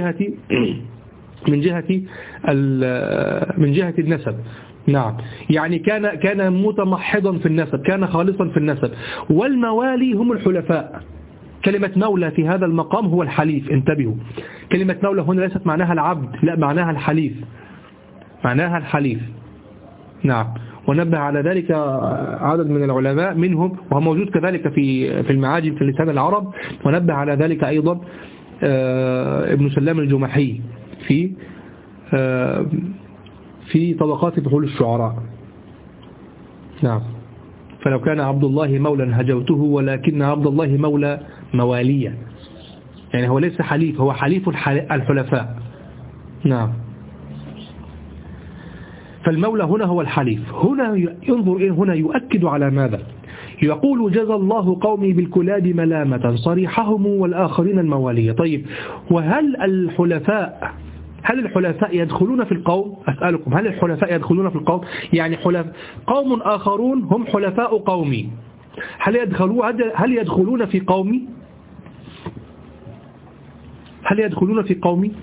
جهة النسب. نعم، يعني كان متمحضا في النسب، كان خالصا في النسب. والموالي هم الحلفاء. كلمة مولى في هذا المقام هو الحليف، انتبهوا، كلمة مولى هنا ليست معناها العبد، لا، معناها الحليف، معناها الحليف. نعم، ونبه على ذلك عدد من العلماء منهم، وهو موجود كذلك في المعاجم في لسان العرب، ونبه على ذلك أيضا ابن سلام الجمحي في طبقات فحول الشعراء. نعم، فلو كان عبد الله مولا هجوته، ولكن عبد الله مولى مواليا، يعني هو ليس حليف، هو حليف الحلفاء. نعم، فالمولى هنا هو الحليف. هنا ينظر هنا يؤكد على ماذا؟ يقول جزى الله قومي بالكلاب ملامة صريحهم والآخرين الموالية. طيب، وهل الحلفاء يدخلون في القوم؟ أسألكم، هل الحلفاء يدخلون في القوم؟ يعني قوم آخرون هم حلفاء قومي، هل يدخلون في قومي؟ هل يدخلون في قومي؟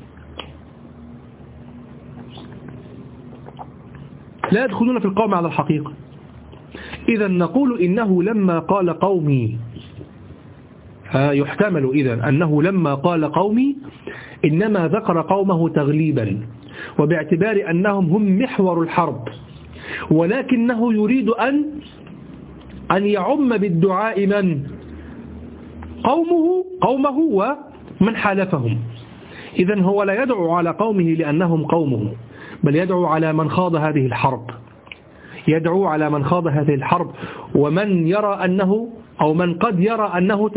لا يدخلون في القوم على الحقيقة. إذا نقول إنه لما قال قومي، يحتمل إذن أنه لما قال قومي إنما ذكر قومه تغليبا، وباعتبار أنهم هم محور الحرب، ولكنه يريد أن يعم بالدعاء من قومه ومن حالفهم. إذن هو لا يدعو على قومه لأنهم قومه، بل يدعو على من خاض هذه الحرب، يدعو على من خاض هذه الحرب، ومن يرى أنه أو من قد يرى أنه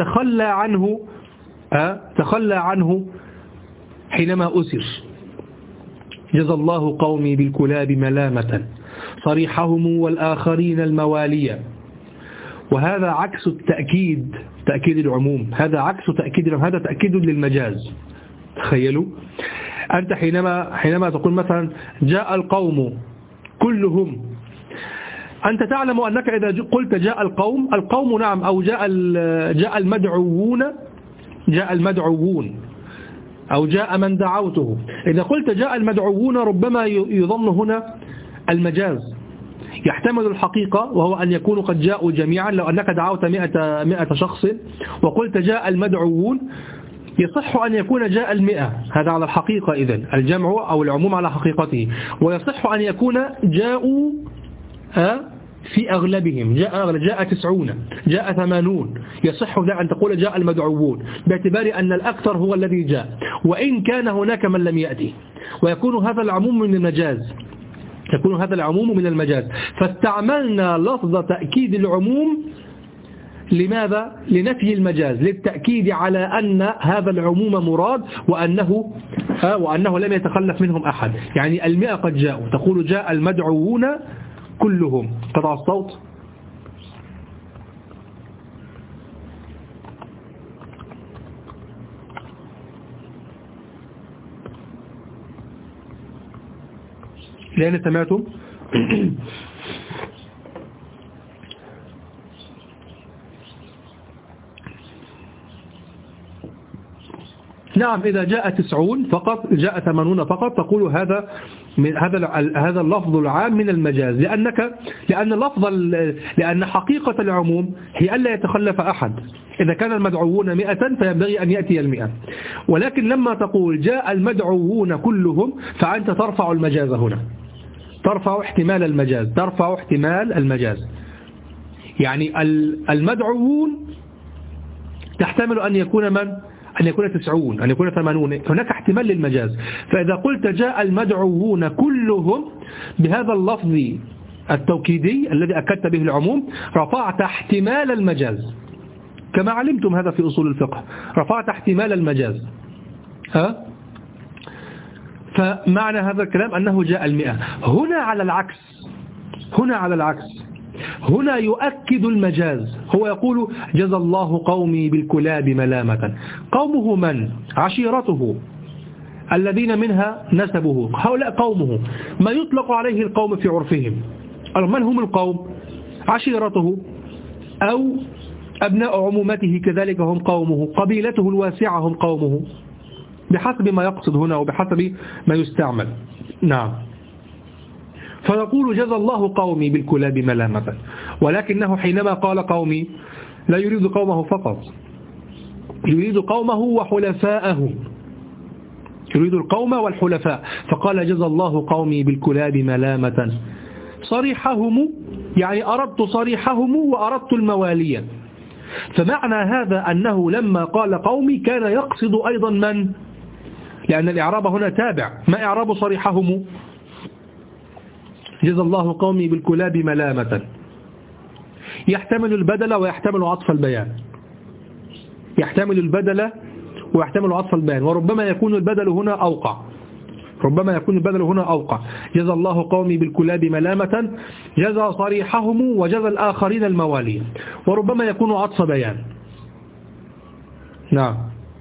تخلى عنه حينما أسر. جزى الله قومي بالكلاب ملامة صريحهم والآخرين الموالية. وهذا عكس التأكيد، تأكيد العموم، هذا عكس تأكيد العموم، هذا تأكيد للمجاز. تخيلوا أنت حينما تقول مثلا جاء القوم كلهم، أنت تعلم أنك إذا قلت جاء القوم نعم، أو جاء المدعوون أو جاء من دعوته، إذا قلت جاء المدعوون ربما يظن هنا المجاز، يحتمل الحقيقة وهو أن يكونوا قد جاءوا جميعا. لو أنك دعوت 100 شخص وقلت جاء المدعوون، يصح أن يكون جاء 100، هذا على الحقيقة، إذن الجمع أو العموم على حقيقته. ويصح أن يكون جاءوا في أغلبهم، جاء 90، جاء 80، يصح أن تقول جاء المدعوون باعتبار أن الأكثر هو الذي جاء، وإن كان هناك من لم يأتي، ويكون هذا العموم من المجاز. فاستعملنا لفظ تأكيد العموم لماذا؟ لنفي المجاز، للتأكيد على أن هذا العموم مراد، وأنه لم يتخلف منهم أحد. يعني 100 قد جاءوا، تقول جاء المدعوون كلهم. قطع الصوت. لأن سمعتم نعم، إذا جاء 90 فقط، جاء 80 فقط، تقول هذا من هذا اللفظ العام من المجاز، لأن حقيقة العموم هي ألا يتخلف أحد. إذا كان المدعوون 100 فينبغي أن يأتي 100، ولكن لما تقول جاء المدعوون كلهم فأنت ترفع المجاز هنا، ترفع احتمال المجاز. يعني المدعوون تحتمل أن يكون من؟ أن يكون 90، أن يكون 80، هناك احتمال للمجاز. فإذا قلت جاء المدعوون كلهم بهذا اللفظ التوكيدي الذي أكدت به العموم، رفعت احتمال المجاز، كما علمتم هذا في أصول الفقه، رفعت احتمال المجاز. فمعنى هذا الكلام أنه جاء 100. هنا على العكس، هنا يؤكد المجاز. هو يقول جزى الله قومي بالكلاب ملامة. قومه من؟ عشيرته الذين منها نسبه، هؤلاء قومه، ما يطلق عليه القوم في عرفهم. من هم القوم؟ عشيرته أو أبناء عمومته كذلك هم قومه، قبيلته الواسعة هم قومه، بحسب ما يقصد هنا وبحسب ما يستعمل. نعم. فيقول جزى الله قومي بالكلاب ملامة، ولكنه حينما قال قومي لا يريد قومه فقط، يريد قومه وحلفاءه، يريد القوم والحلفاء. فقال جزى الله قومي بالكلاب ملامة صريحهم، يعني أردت صريحهم وأردت الموالية. فمعنى هذا أنه لما قال قومي كان يقصد أيضا من؟ لأن الإعراب هنا تابع. ما إعراب صريحهم؟ جزى الله قومي بالكلاب ملامة، يحتمل البدل ويحتمل عطف البيان، يحتمل البدل ويحتمل عطف البيان، وربما يكون البدل هنا أوقع. جزى الله قومي بالكلاب ملامة، جزى صريحهم وجزى الآخرين الموالي، وربما يكون عطف بيان. نعم،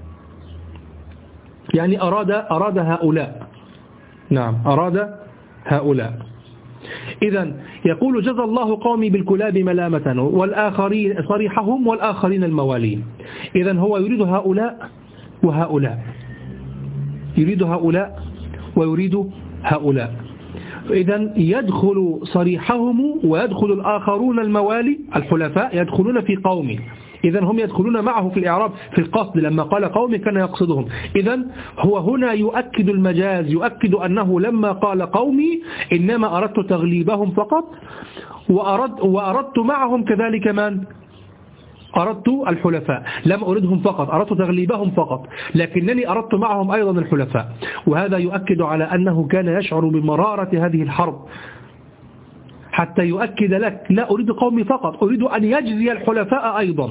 يعني أراد هؤلاء. نعم، أراد هؤلاء. إذن يقول جزى الله قومي بالكلاب ملامة والآخرين صريحهم والآخرين الموالين. إذن هو يريد هؤلاء وهؤلاء، يريد هؤلاء ويريد هؤلاء. إذن يدخل صريحهم ويدخل الآخرون الموالي الحلفاء يدخلون في قومه. إذن هم يدخلون معه في الإعراب في القصد، لما قال قوم كان يقصدهم. إذن هو هنا يؤكد المجاز، يؤكد أنه لما قال قومي إنما أردت تغليبهم فقط، وأردت معهم كذلك من؟ أردت الحلفاء، لم أردهم فقط، أردت تغليبهم فقط، لكنني أردت معهم أيضا الحلفاء. وهذا يؤكد على أنه كان يشعر بمرارة هذه الحرب، حتى يؤكد لك لا أريد قومي فقط، أريد أن يجزي الحلفاء أيضا،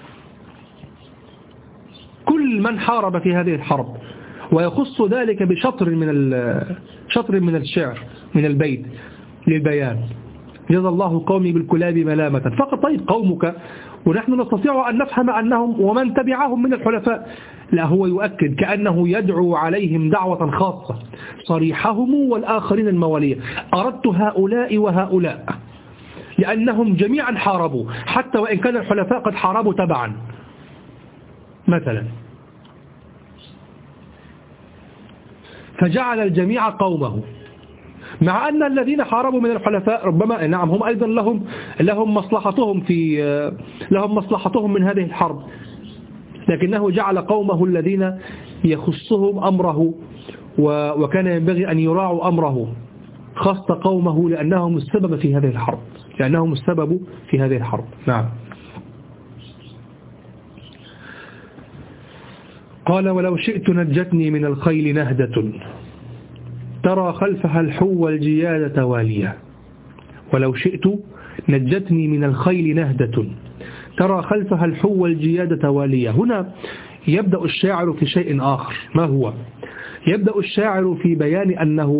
كل من حارب في هذه الحرب. ويخص ذلك بشطر من الشعر، من البيت للبيان. جزى الله قومي بالكلاب ملامة فقط. طيب قومك، ونحن نستطيع أن نفهم أنهم ومن تبعهم من الحلفاء. لا، هو يؤكد كأنه يدعو عليهم دعوة خاصة، صريحهم والآخرين الموالية. أردت هؤلاء وهؤلاء لأنهم جميعا حاربوا، حتى وإن كان الحلفاء قد حاربوا تبعا مثلا، فجعل الجميع قومه، مع أن الذين حاربوا من الحلفاء ربما نعم هم أيضا لهم مصلحتهم من هذه الحرب، لكنه جعل قومه الذين يخصهم أمره، وكان ينبغي أن يراعوا أمره، خاص قومه لأنهم السبب في هذه الحرب. نعم. قال ولو شئت نجتني من الخيل نهدة ترى خلفها الحو الجيادة والية. ولو شئت نجتني من الخيل نهدة ترى خلفها الحو الجيادة والية. هنا يبدأ الشاعر في شيء آخر. ما هو؟ يبدأ الشاعر في بيان أنه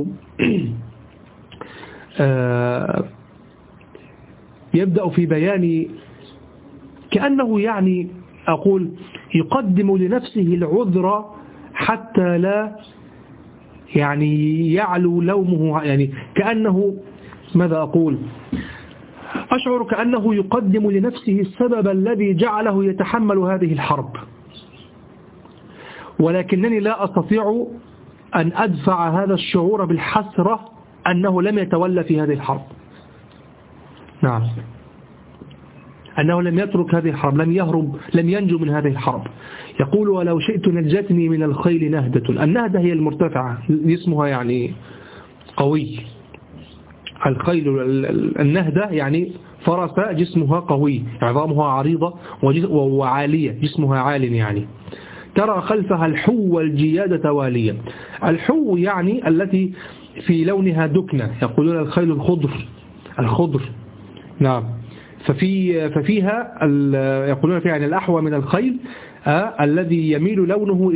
يبدأ في بيان كأنه يعني أقول يقدم لنفسه العذر حتى لا يعني يعلو لومه، يعني كأنه ماذا أقول، أشعر كأنه يقدم لنفسه السبب الذي جعله يتحمل هذه الحرب، ولكنني لا أستطيع أن أدفع هذا الشعور بالحسرة أنه لم يتولى في هذه الحرب. نعم، أنه لم يترك هذه الحرب، لم يهرب، لم ينجو من هذه الحرب. يقول ولو شئت نجتني من الخيل نهدة. النهدة هي المرتفعة، اسمها يعني قوي. الخيل النهدة يعني فرس جسمها قوي، عظامها عريضة وعالية، جسمها عال يعني. ترى خلفها الحو والجياد توالية. الحو يعني التي في لونها دكنة، يقولون الخيل الخضر. نعم، ففيها يقولون فيها يعني الأحوى من الخيل الذي يميل لونه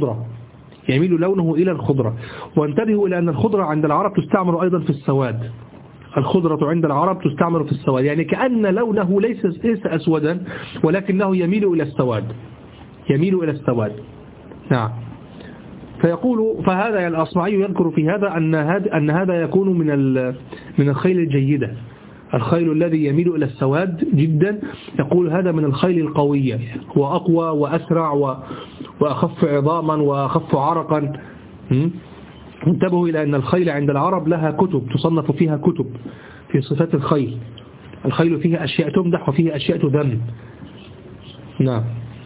إلى الخضرة. وانتبهوا إلى أن الخضرة عند العرب تستعمل أيضا في السواد. الخضرة عند العرب تستعمل في السواد، يعني كأن لونه ليس أسودا ولكنه يميل إلى السواد. نعم. فهذا الأصمعي يذكر في هذا أن هذا يكون من الخيل الجيدة، الخيل الذي يميل إلى السواد جدا. يقول هذا من الخيل القوية، هو أقوى وأسرع وأخف عظاما وأخف عرقا. انتبهوا إلى أن الخيل عند العرب لها كتب، تصنف فيها كتب في صفات الخيل. الخيل فيها أشياء تمدح وفيها أشياء تذم. نعم.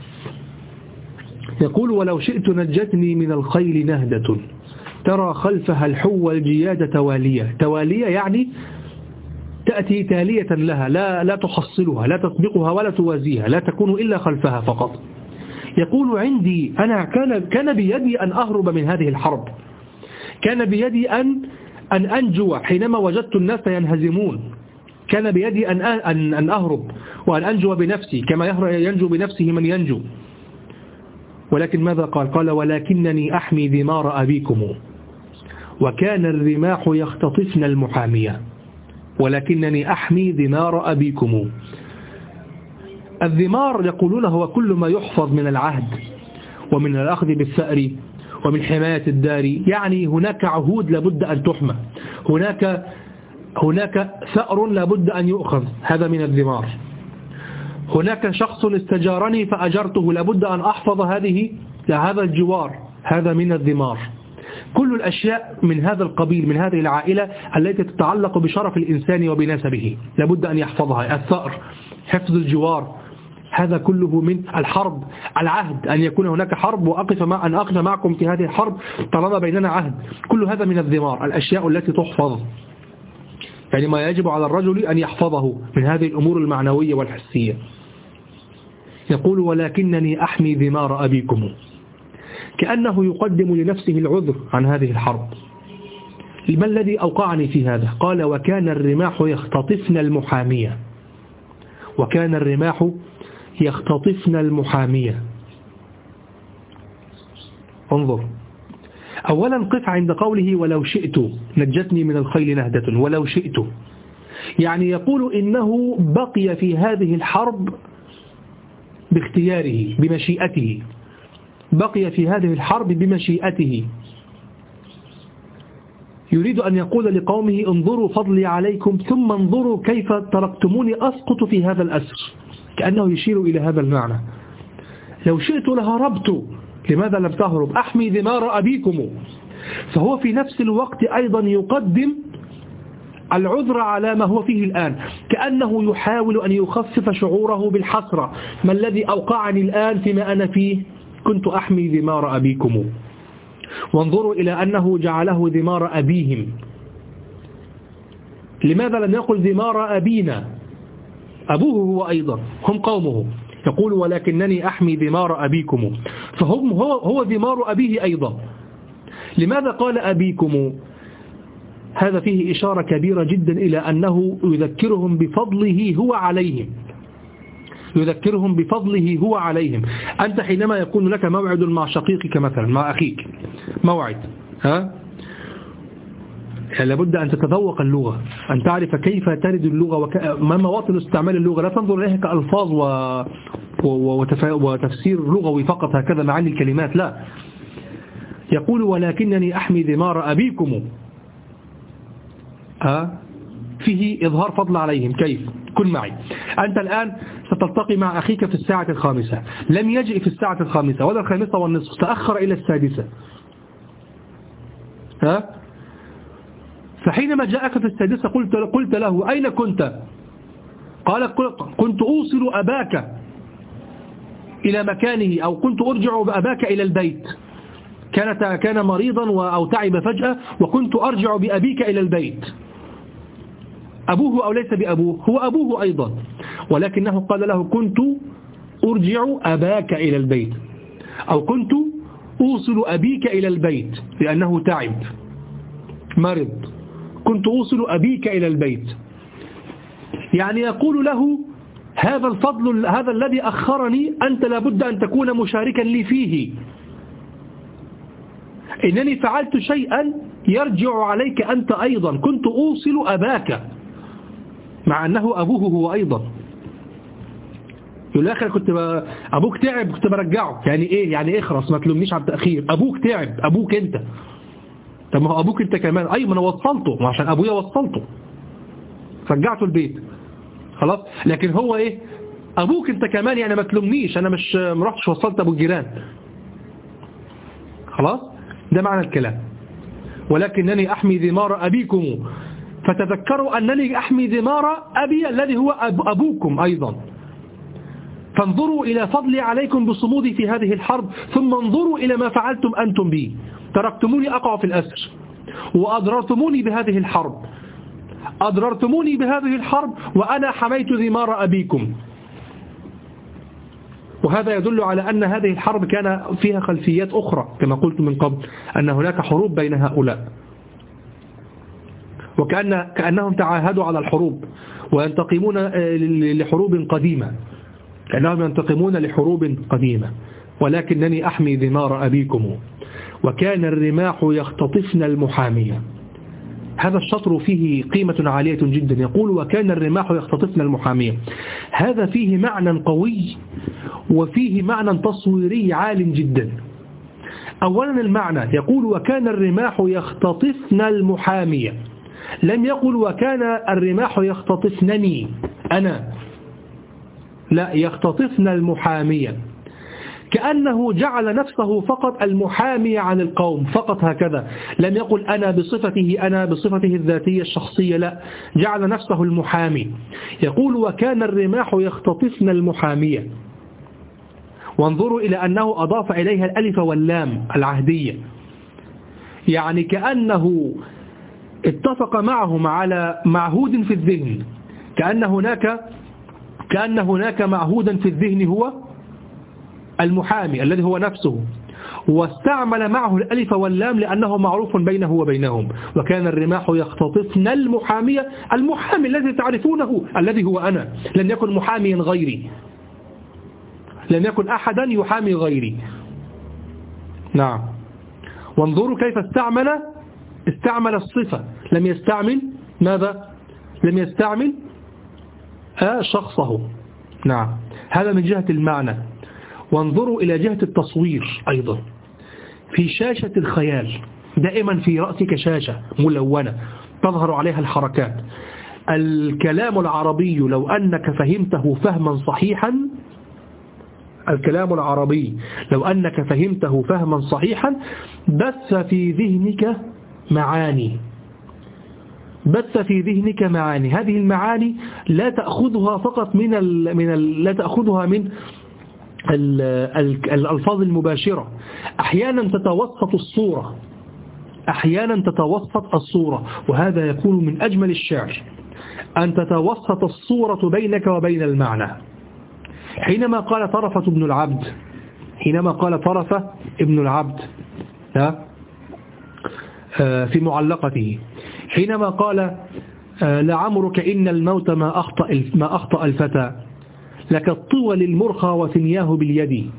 يقول ولو شئت نجتني من الخيل نهدة ترى خلفها الحو والجياد توالية يعني تأتي تالية لها، لا تحصلها، لا تسبقها ولا توازيها، لا تكون إلا خلفها فقط. يقول عندي أنا كان بيدي أن أهرب من هذه الحرب، كان بيدي أن أنجو حينما وجدت الناس ينهزمون، كان بيدي أن أهرب وأن أنجو بنفسي كما ينجو بنفسه من ينجو. ولكن ماذا قال ولكنني أحمي ذمار أبيكم وكان الرماح يختطفن المحامية. ولكنني أحمي ذمار أبيكم. الذمار يقولون هو كل ما يحفظ من العهد ومن الأخذ بالثأر ومن حماية الدار، يعني هناك عهود لابد أن تحمى، هناك ثأر لابد أن يؤخذ، هذا من الذمار. هناك شخص استجارني فأجرته، لابد أن أحفظ هذا الجوار، هذا من الذمار. كل الأشياء من هذا القبيل، من هذه العائلة التي تتعلق بشرف الإنسان وبنسبه، لابد أن يحفظها. الثأر، حفظ الجوار، هذا كله من الحرب، العهد، أن يكون هناك حرب أن أقف معكم في هذه الحرب طالما بيننا عهد. كل هذا من الذمار، الأشياء التي تحفظ، يعني ما يجب على الرجل أن يحفظه من هذه الأمور المعنوية والحسية. يقول ولكنني أحمي ذمار أبيكم، كأنه يقدم لنفسه العذر عن هذه الحرب. ما الذي أوقعني في هذا؟ قال وكان الرماح يختطفن المحامية. وكان الرماح يختطفن المحامية. انظر، أولا قف عند قوله ولو شئت نجتني من الخيل نهدة. ولو شئت يعني يقول إنه بقي في هذه الحرب باختياره بمشيئته، بقي في هذه الحرب بمشيئته. يريد أن يقول لقومه انظروا فضلي عليكم ثم انظروا كيف تركتموني أسقط في هذا الأسر، كأنه يشير إلى هذا المعنى. لو شئت لهربت، لماذا لم تهرب؟ أحمي ذمار أبيكم. فهو في نفس الوقت أيضا يقدم العذر على ما هو فيه الآن، كأنه يحاول أن يخفف شعوره بالحسرة. ما الذي أوقعني الآن فيما أنا فيه؟ كنت أحمي ذمار أبيكم. وانظروا إلى أنه جعله ذمار أبيهم. لماذا لم يقل ذمار أبينا؟ أبوه هو أيضا، هم قومه. يقول ولكنني أحمي ذمار أبيكم، هو ذمار أبيه أيضا. لماذا قال أبيكم؟ هذا فيه إشارة كبيرة جدا إلى أنه يذكرهم بفضله هو عليهم، يذكرهم بفضله هو عليهم. أنت حينما يكون لك موعد مع شقيقك مثلا، مع أخيك موعد، لابد أن تتذوق اللغة، أن تعرف كيف ترد اللغة وما مواطن استعمال اللغة. لا تنظر إليها كألفاظ وتفسير لغوي فقط هكذا معاني الكلمات، لا. يقول ولكنني أحمي ذمار أبيكم، فيه إظهار فضل عليهم. كيف؟ كن معي. أنت الآن ستلتقي مع أخيك في الساعة 5، لم يجئ في الساعة 5 ولا 5:30، تأخر إلى 6. فحينما جاءك في السادسة قلت له أين كنت؟ قال كنت أوصل أباك إلى مكانه، أو كنت أرجع بأباك إلى البيت. كان مريضا أو تعب فجأة، وكنت أرجع بأبيك إلى البيت. أبوه أو ليس بأبوه؟ هو أبوه أيضا، ولكنه قال له كنت أرجع أباك إلى البيت، أو كنت أوصل أبيك إلى البيت لأنه تعب مرض. كنت أوصل أبيك إلى البيت، يعني يقول له هذا الفضل، هذا الذي أخرني أنت لابد أن تكون مشاركا لي فيه. إنني فعلت شيئا يرجع عليك أنت أيضا. كنت أوصل أباك، مع أنه أبوه هو أيضا. يقول الآخر أبوك تعب كنت برجعه. يعني إيه؟ يعني اخرس، ما تلومنيش على التأخير. أبوك تعب، أبوك أنت. طب ما هو أبوك أنت كمان. أي ما أنا وصلته، عشان أبويا وصلته رجعته البيت خلاص. لكن هو إيه؟ أبوك أنت كمان، يعني ما تلومنيش، أنا مش مرحتش وصلت أبو الجيران. خلاص، ده معنى الكلام. ولكنني أحمي ذمار أبيكم، فتذكروا أنني أحمي ذمار أبي الذي هو أبوكم أيضا. فانظروا إلى فضلي عليكم بصمودي في هذه الحرب، ثم انظروا إلى ما فعلتم أنتم بي. تركتموني أقع في الأسر، وأضررتموني بهذه الحرب. أضررتموني بهذه الحرب وأنا حميت ذمار أبيكم. وهذا يدل على أن هذه الحرب كان فيها خلفيات أخرى، كما قلت من قبل أن هناك حروب بين هؤلاء، كأنهم تعاهدوا على الحروب وينتقمون لحروب قديمة، كأنهم ينتقمون لحروب قديمة. ولكنني أحمي ذمار أبيكم، وكان الرماح يختطفن المحامية. هذا الشطر فيه قيمة عالية جدا. يقول وكان الرماح يختطفن المحامية، هذا فيه معنى قوي وفيه معنى تصويري عال جدا. أولا المعنى، يقول وكان الرماح يختطفن المحامية، لم يقل وكان الرماح يختطفنني أنا، لا، يختطفن المحامية، كأنه جعل نفسه فقط المحامي عن القوم فقط هكذا. لم يقل أنا بصفته الذاتية الشخصية، لا، جعل نفسه المحامي. يقول وكان الرماح يختطفن المحامية، وانظروا إلى أنه أضاف إليها الألف واللام العهدية، يعني كأنه اتفق معهم على معهود في الذهن، كأن هناك معهودا في الذهن هو المحامي الذي هو نفسه، واستعمل معه الألف واللام لأنه معروف بينه وبينهم. وكان الرماح يختطفن المحامية، المحامي الذي تعرفونه الذي هو أنا، لن يكن محاميا غيري، لن يكن أحدا يحامي غيري. نعم، وانظروا كيف استعمل الصفة، لم يستعمل ماذا؟ لم يستعمل شخصه. نعم، هذا من جهة المعنى. وانظروا إلى جهة التصوير أيضا. في شاشة الخيال، دائما في رأسك شاشة ملونة تظهر عليها الحركات. الكلام العربي لو أنك فهمته فهما صحيحا، الكلام العربي لو أنك فهمته فهما صحيحا بث في ذهنك معاني، هذه المعاني لا تأخذها فقط لا تأخذها من الألفاظ المباشرة. أحيانا تتوسط الصورة، وهذا يكون من أجمل الشعر، أن تتوسط الصورة بينك وبين المعنى. حينما قال طرفة ابن العبد في معلقته، حينما قال لعمرك إن الموت ما أخطأ الفتى، لك الطول المرخى وثنياه باليد،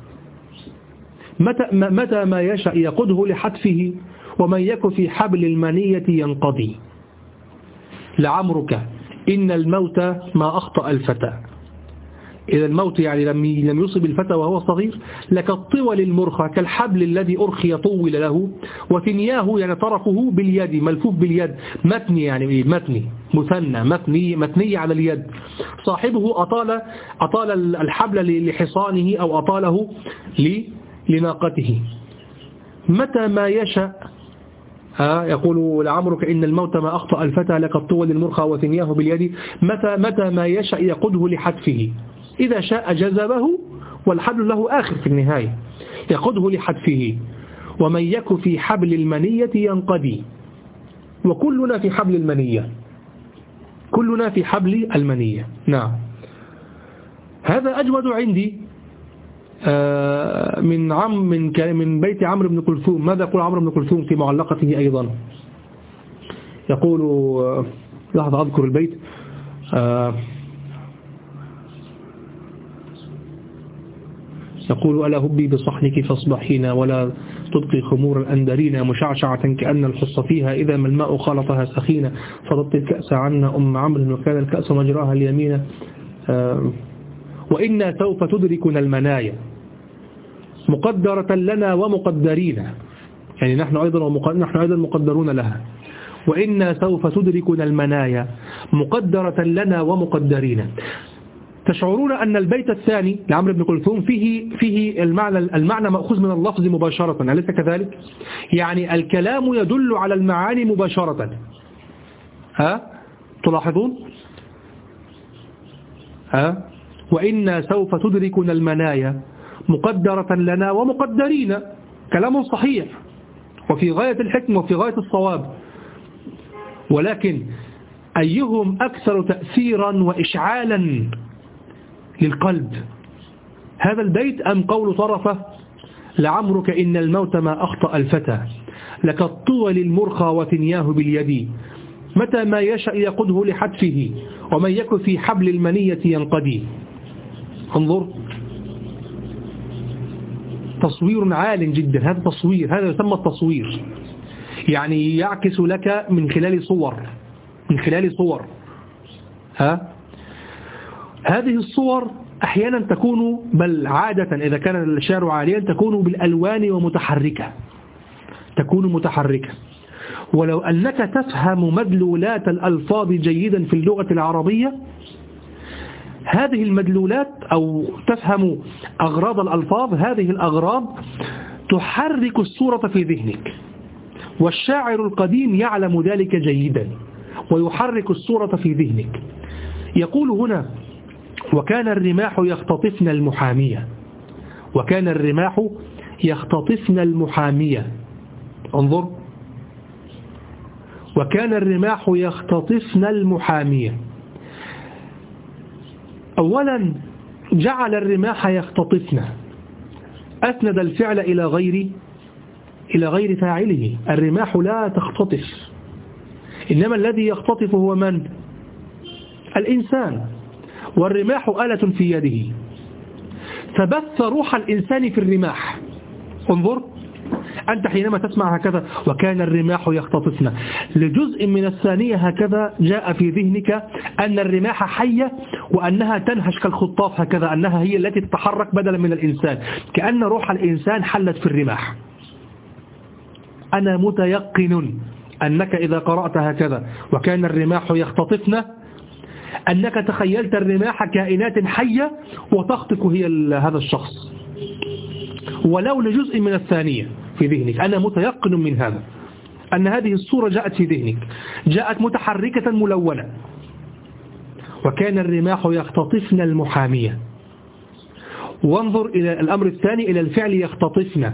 متى ما يشاء يقده لحتفه، ومن يك في حبل المنية ينقضي. لعمرك إن الموت ما أخطأ الفتى، إذا الموت يعني لم يصب الفتى وهو صغير. لك الطول المرخى، كالحبل الذي أرخي طول له، وثنياه يعني طرفه باليد، ملفوف باليد، متني يعني متني مثنى، متني على اليد. صاحبه أطال الحبل لحصانه أو أطاله لناقته. متى ما يشاء يقول لعمرك إن الموت ما أخطأ الفتى لك الطول المرخى وثنياه باليد متى ما يشاء يقوده لحتفه إذا شاء جذبه والحبل له آخر في النهاية يقوده لحتفه ومن يك في حبل المنية ينقضي وكلنا في حبل المنية كلنا في حبل المنية. نعم هذا أجود عندي من بيت عمرو بن كلثوم. ماذا يقول عمرو بن كلثوم في معلقته أيضا؟ يقول لحظة أذكر البيت. يقول ألا هبي بصحنك فاصبحين ولا تبقي خمور الأندرين مشعشعة كأن الحص فيها إذا ما الماء خلطها سخينة فضبط الكأس عنا أم عمرو وكان الكأس مجراها اليمين وإنا سوف تدركنا المنايا مقدرة لنا ومقدرين يعني نحن أيضا مقدرون لها وإنا سوف تدركنا المنايا مقدرة لنا ومقدرين. تشعرون أن البيت الثاني لعمرو بن كلثوم فيه المعنى مأخوذ من اللفظ مباشرة أليس كذلك؟ يعني الكلام يدل على المعاني مباشرة. تلاحظون؟ وإنا سوف تدركنا المنايا مقدرة لنا ومقدرين كلام صحيح وفي غاية الحكم وفي غاية الصواب ولكن أيهم أكثر تأثيرا وإشعالا للقلب هذا البيت أم قول طرفة لعمرك إن الموت ما أخطأ الفتى لك الطول المرخى وثنياه باليد متى ما يشاء يقوده لحتفه ومن يك في حبل المنية ينقضي. انظر تصوير عال جدا هذا تصوير هذا يسمى التصوير يعني يعكس لك من خلال صور هذه الصور أحيانا تكون بل عادة إذا كان الشعر عاليا تكون بالألوان ومتحركة تكون متحركة ولو أنك تفهم مدلولات الألفاظ جيدا في اللغة العربية هذه المدلولات أو تفهم أغراض الألفاظ هذه الأغراض تحرك الصورة في ذهنك والشاعر القديم يعلم ذلك جيدا ويحرك الصورة في ذهنك. يقول هنا وكان الرماح يختطفن المحامية وكان الرماح يختطفن المحامية انظر وكان الرماح يختطفن المحامية. أولا جعل الرماح يختطفن أسند الفعل إلى غير فاعله الرماح لا تختطف إنما الذي يختطف هو من؟ الإنسان والرماح آلة في يده فبث روح الإنسان في الرماح. انظر أنت حينما تسمع هكذا وكان الرماح يختطفن لجزء من الثانية هكذا جاء في ذهنك أن الرماح حية وأنها تنهش كالخطاف هكذا أنها هي التي تتحرك بدلا من الإنسان كأن روح الإنسان حلت في الرماح. أنا متيقن أنك إذا قرأت هكذا وكان الرماح يختطفن أنك تخيلت الرماح كائنات حية وتخطف هي هذا الشخص ولو لجزء من الثانية في ذهنك. أنا متيقن من هذا أن هذه الصورة جاءت في ذهنك جاءت متحركة ملونة. وكان الرماح يختطفن المحامية. وانظر إلى الأمر الثاني إلى الفعل يختطفن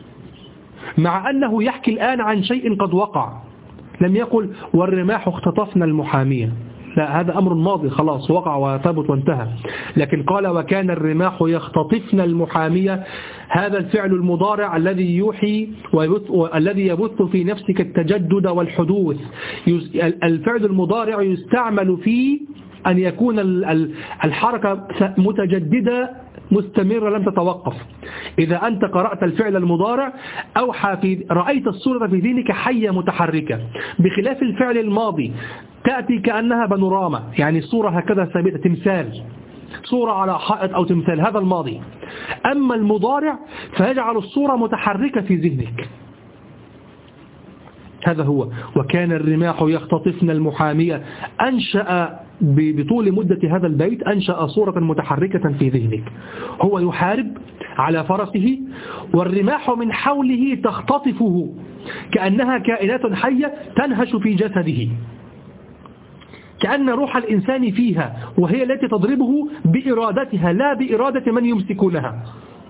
مع أنه يحكي الآن عن شيء قد وقع لم يقل والرماح اختطفن المحامية لا هذا أمر ماضي خلاص وقع وثبت وانتهى لكن قال وكان الرماح يختطفن المحامية هذا الفعل المضارع الذي يوحي والذي يبث في نفسك التجدد والحدوث. الفعل المضارع يستعمل في أن يكون الحركة متجددة مستمرة لم تتوقف. إذا أنت قرأت الفعل المضارع رأيت الصورة في ذهنك حية متحركة بخلاف الفعل الماضي تأتي كأنها بانوراما يعني صورة هكذا ثابتة تمثال صورة على حائط أو تمثال هذا الماضي. أما المضارع فيجعل الصورة متحركة في ذهنك. هذا هو وكان الرماح يختطفن المحامية. أنشأ بطول مدة هذا البيت أنشأ صورة متحركة في ذهنك. هو يحارب على فرسه والرماح من حوله تختطفه كأنها كائنات حية تنهش في جسده، كأن روح الإنسان فيها، وهي التي تضربه بإرادتها لا بإرادة من يمسكونها.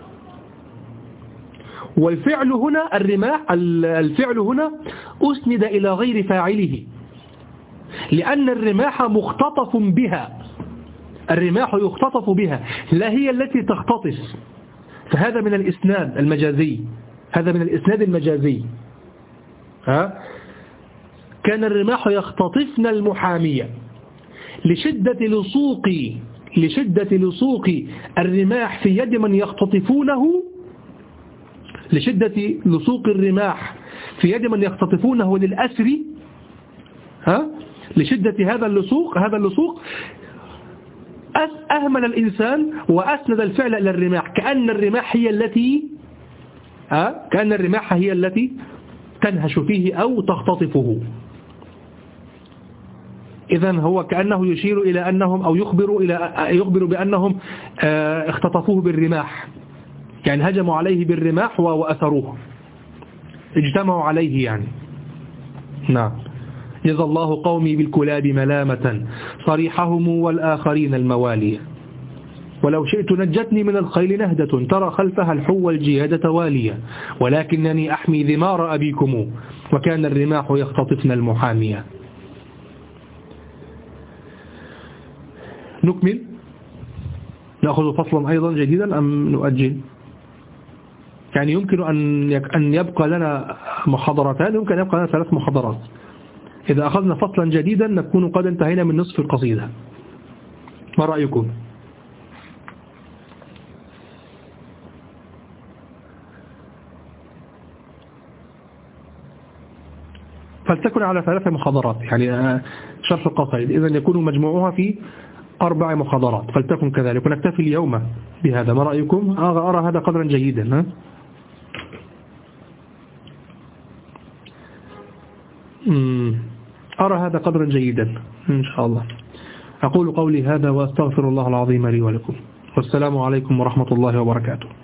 والفعل هنا الرماح، الفعل هنا أسند إلى غير فاعله، لأن الرماح مختطف بها، الرماح يختطف بها لا هي التي تختطف. فهذا من الإسناد المجازي، هذا من الإسناد المجازي. كان الرماح يختطفن المحامية لشدة لصوق الرماح في يد من يختطفونه، لشدة لصوق الرماح في يد من يختطفونه للأسر. لشدة هذا اللصوق أهمل الإنسان وأسند الفعل إلى الرماح، كأن الرماح هي التي تنهش فيه أو تختطفه. إذن هو كأنه يشير إلى أنهم أو يخبر بأنهم اختطفوه بالرماح، يعني هجموا عليه بالرماح وأثروه، اجتمعوا عليه يعني. نعم. جزى الله قومي بالكلاب ملامة صريحهم والآخرين الموالية، ولو شئت نجتني من الخيل نهدة ترى خلفها الحو الجيادة والية، ولكنني أحمي ذمار أبيكم وكان الرماح يختطفن المحامية. نكمل، نأخذ فصلا أيضا جديدا أم نؤجل؟ يعني يمكن أن يبقى لنا محاضرتان، يمكن أن يبقى لنا 3 محاضرات. إذا أخذنا فصلا جديدا نكون قد انتهينا من نصف القصيدة. ما رأيكم؟ فلتكن على 3 محاضرات، يعني شرح القصائد إذن يكون مجموعها في 4 محاضرات، فلتكن كذلك ونكتفي اليوم بهذا. ما رأيكم؟ أرى هذا قدرا جيدا. أرى هذا قدرا جيدا إن شاء الله. أقول قولي هذا وأستغفر الله العظيم لي ولكم، والسلام عليكم ورحمة الله وبركاته.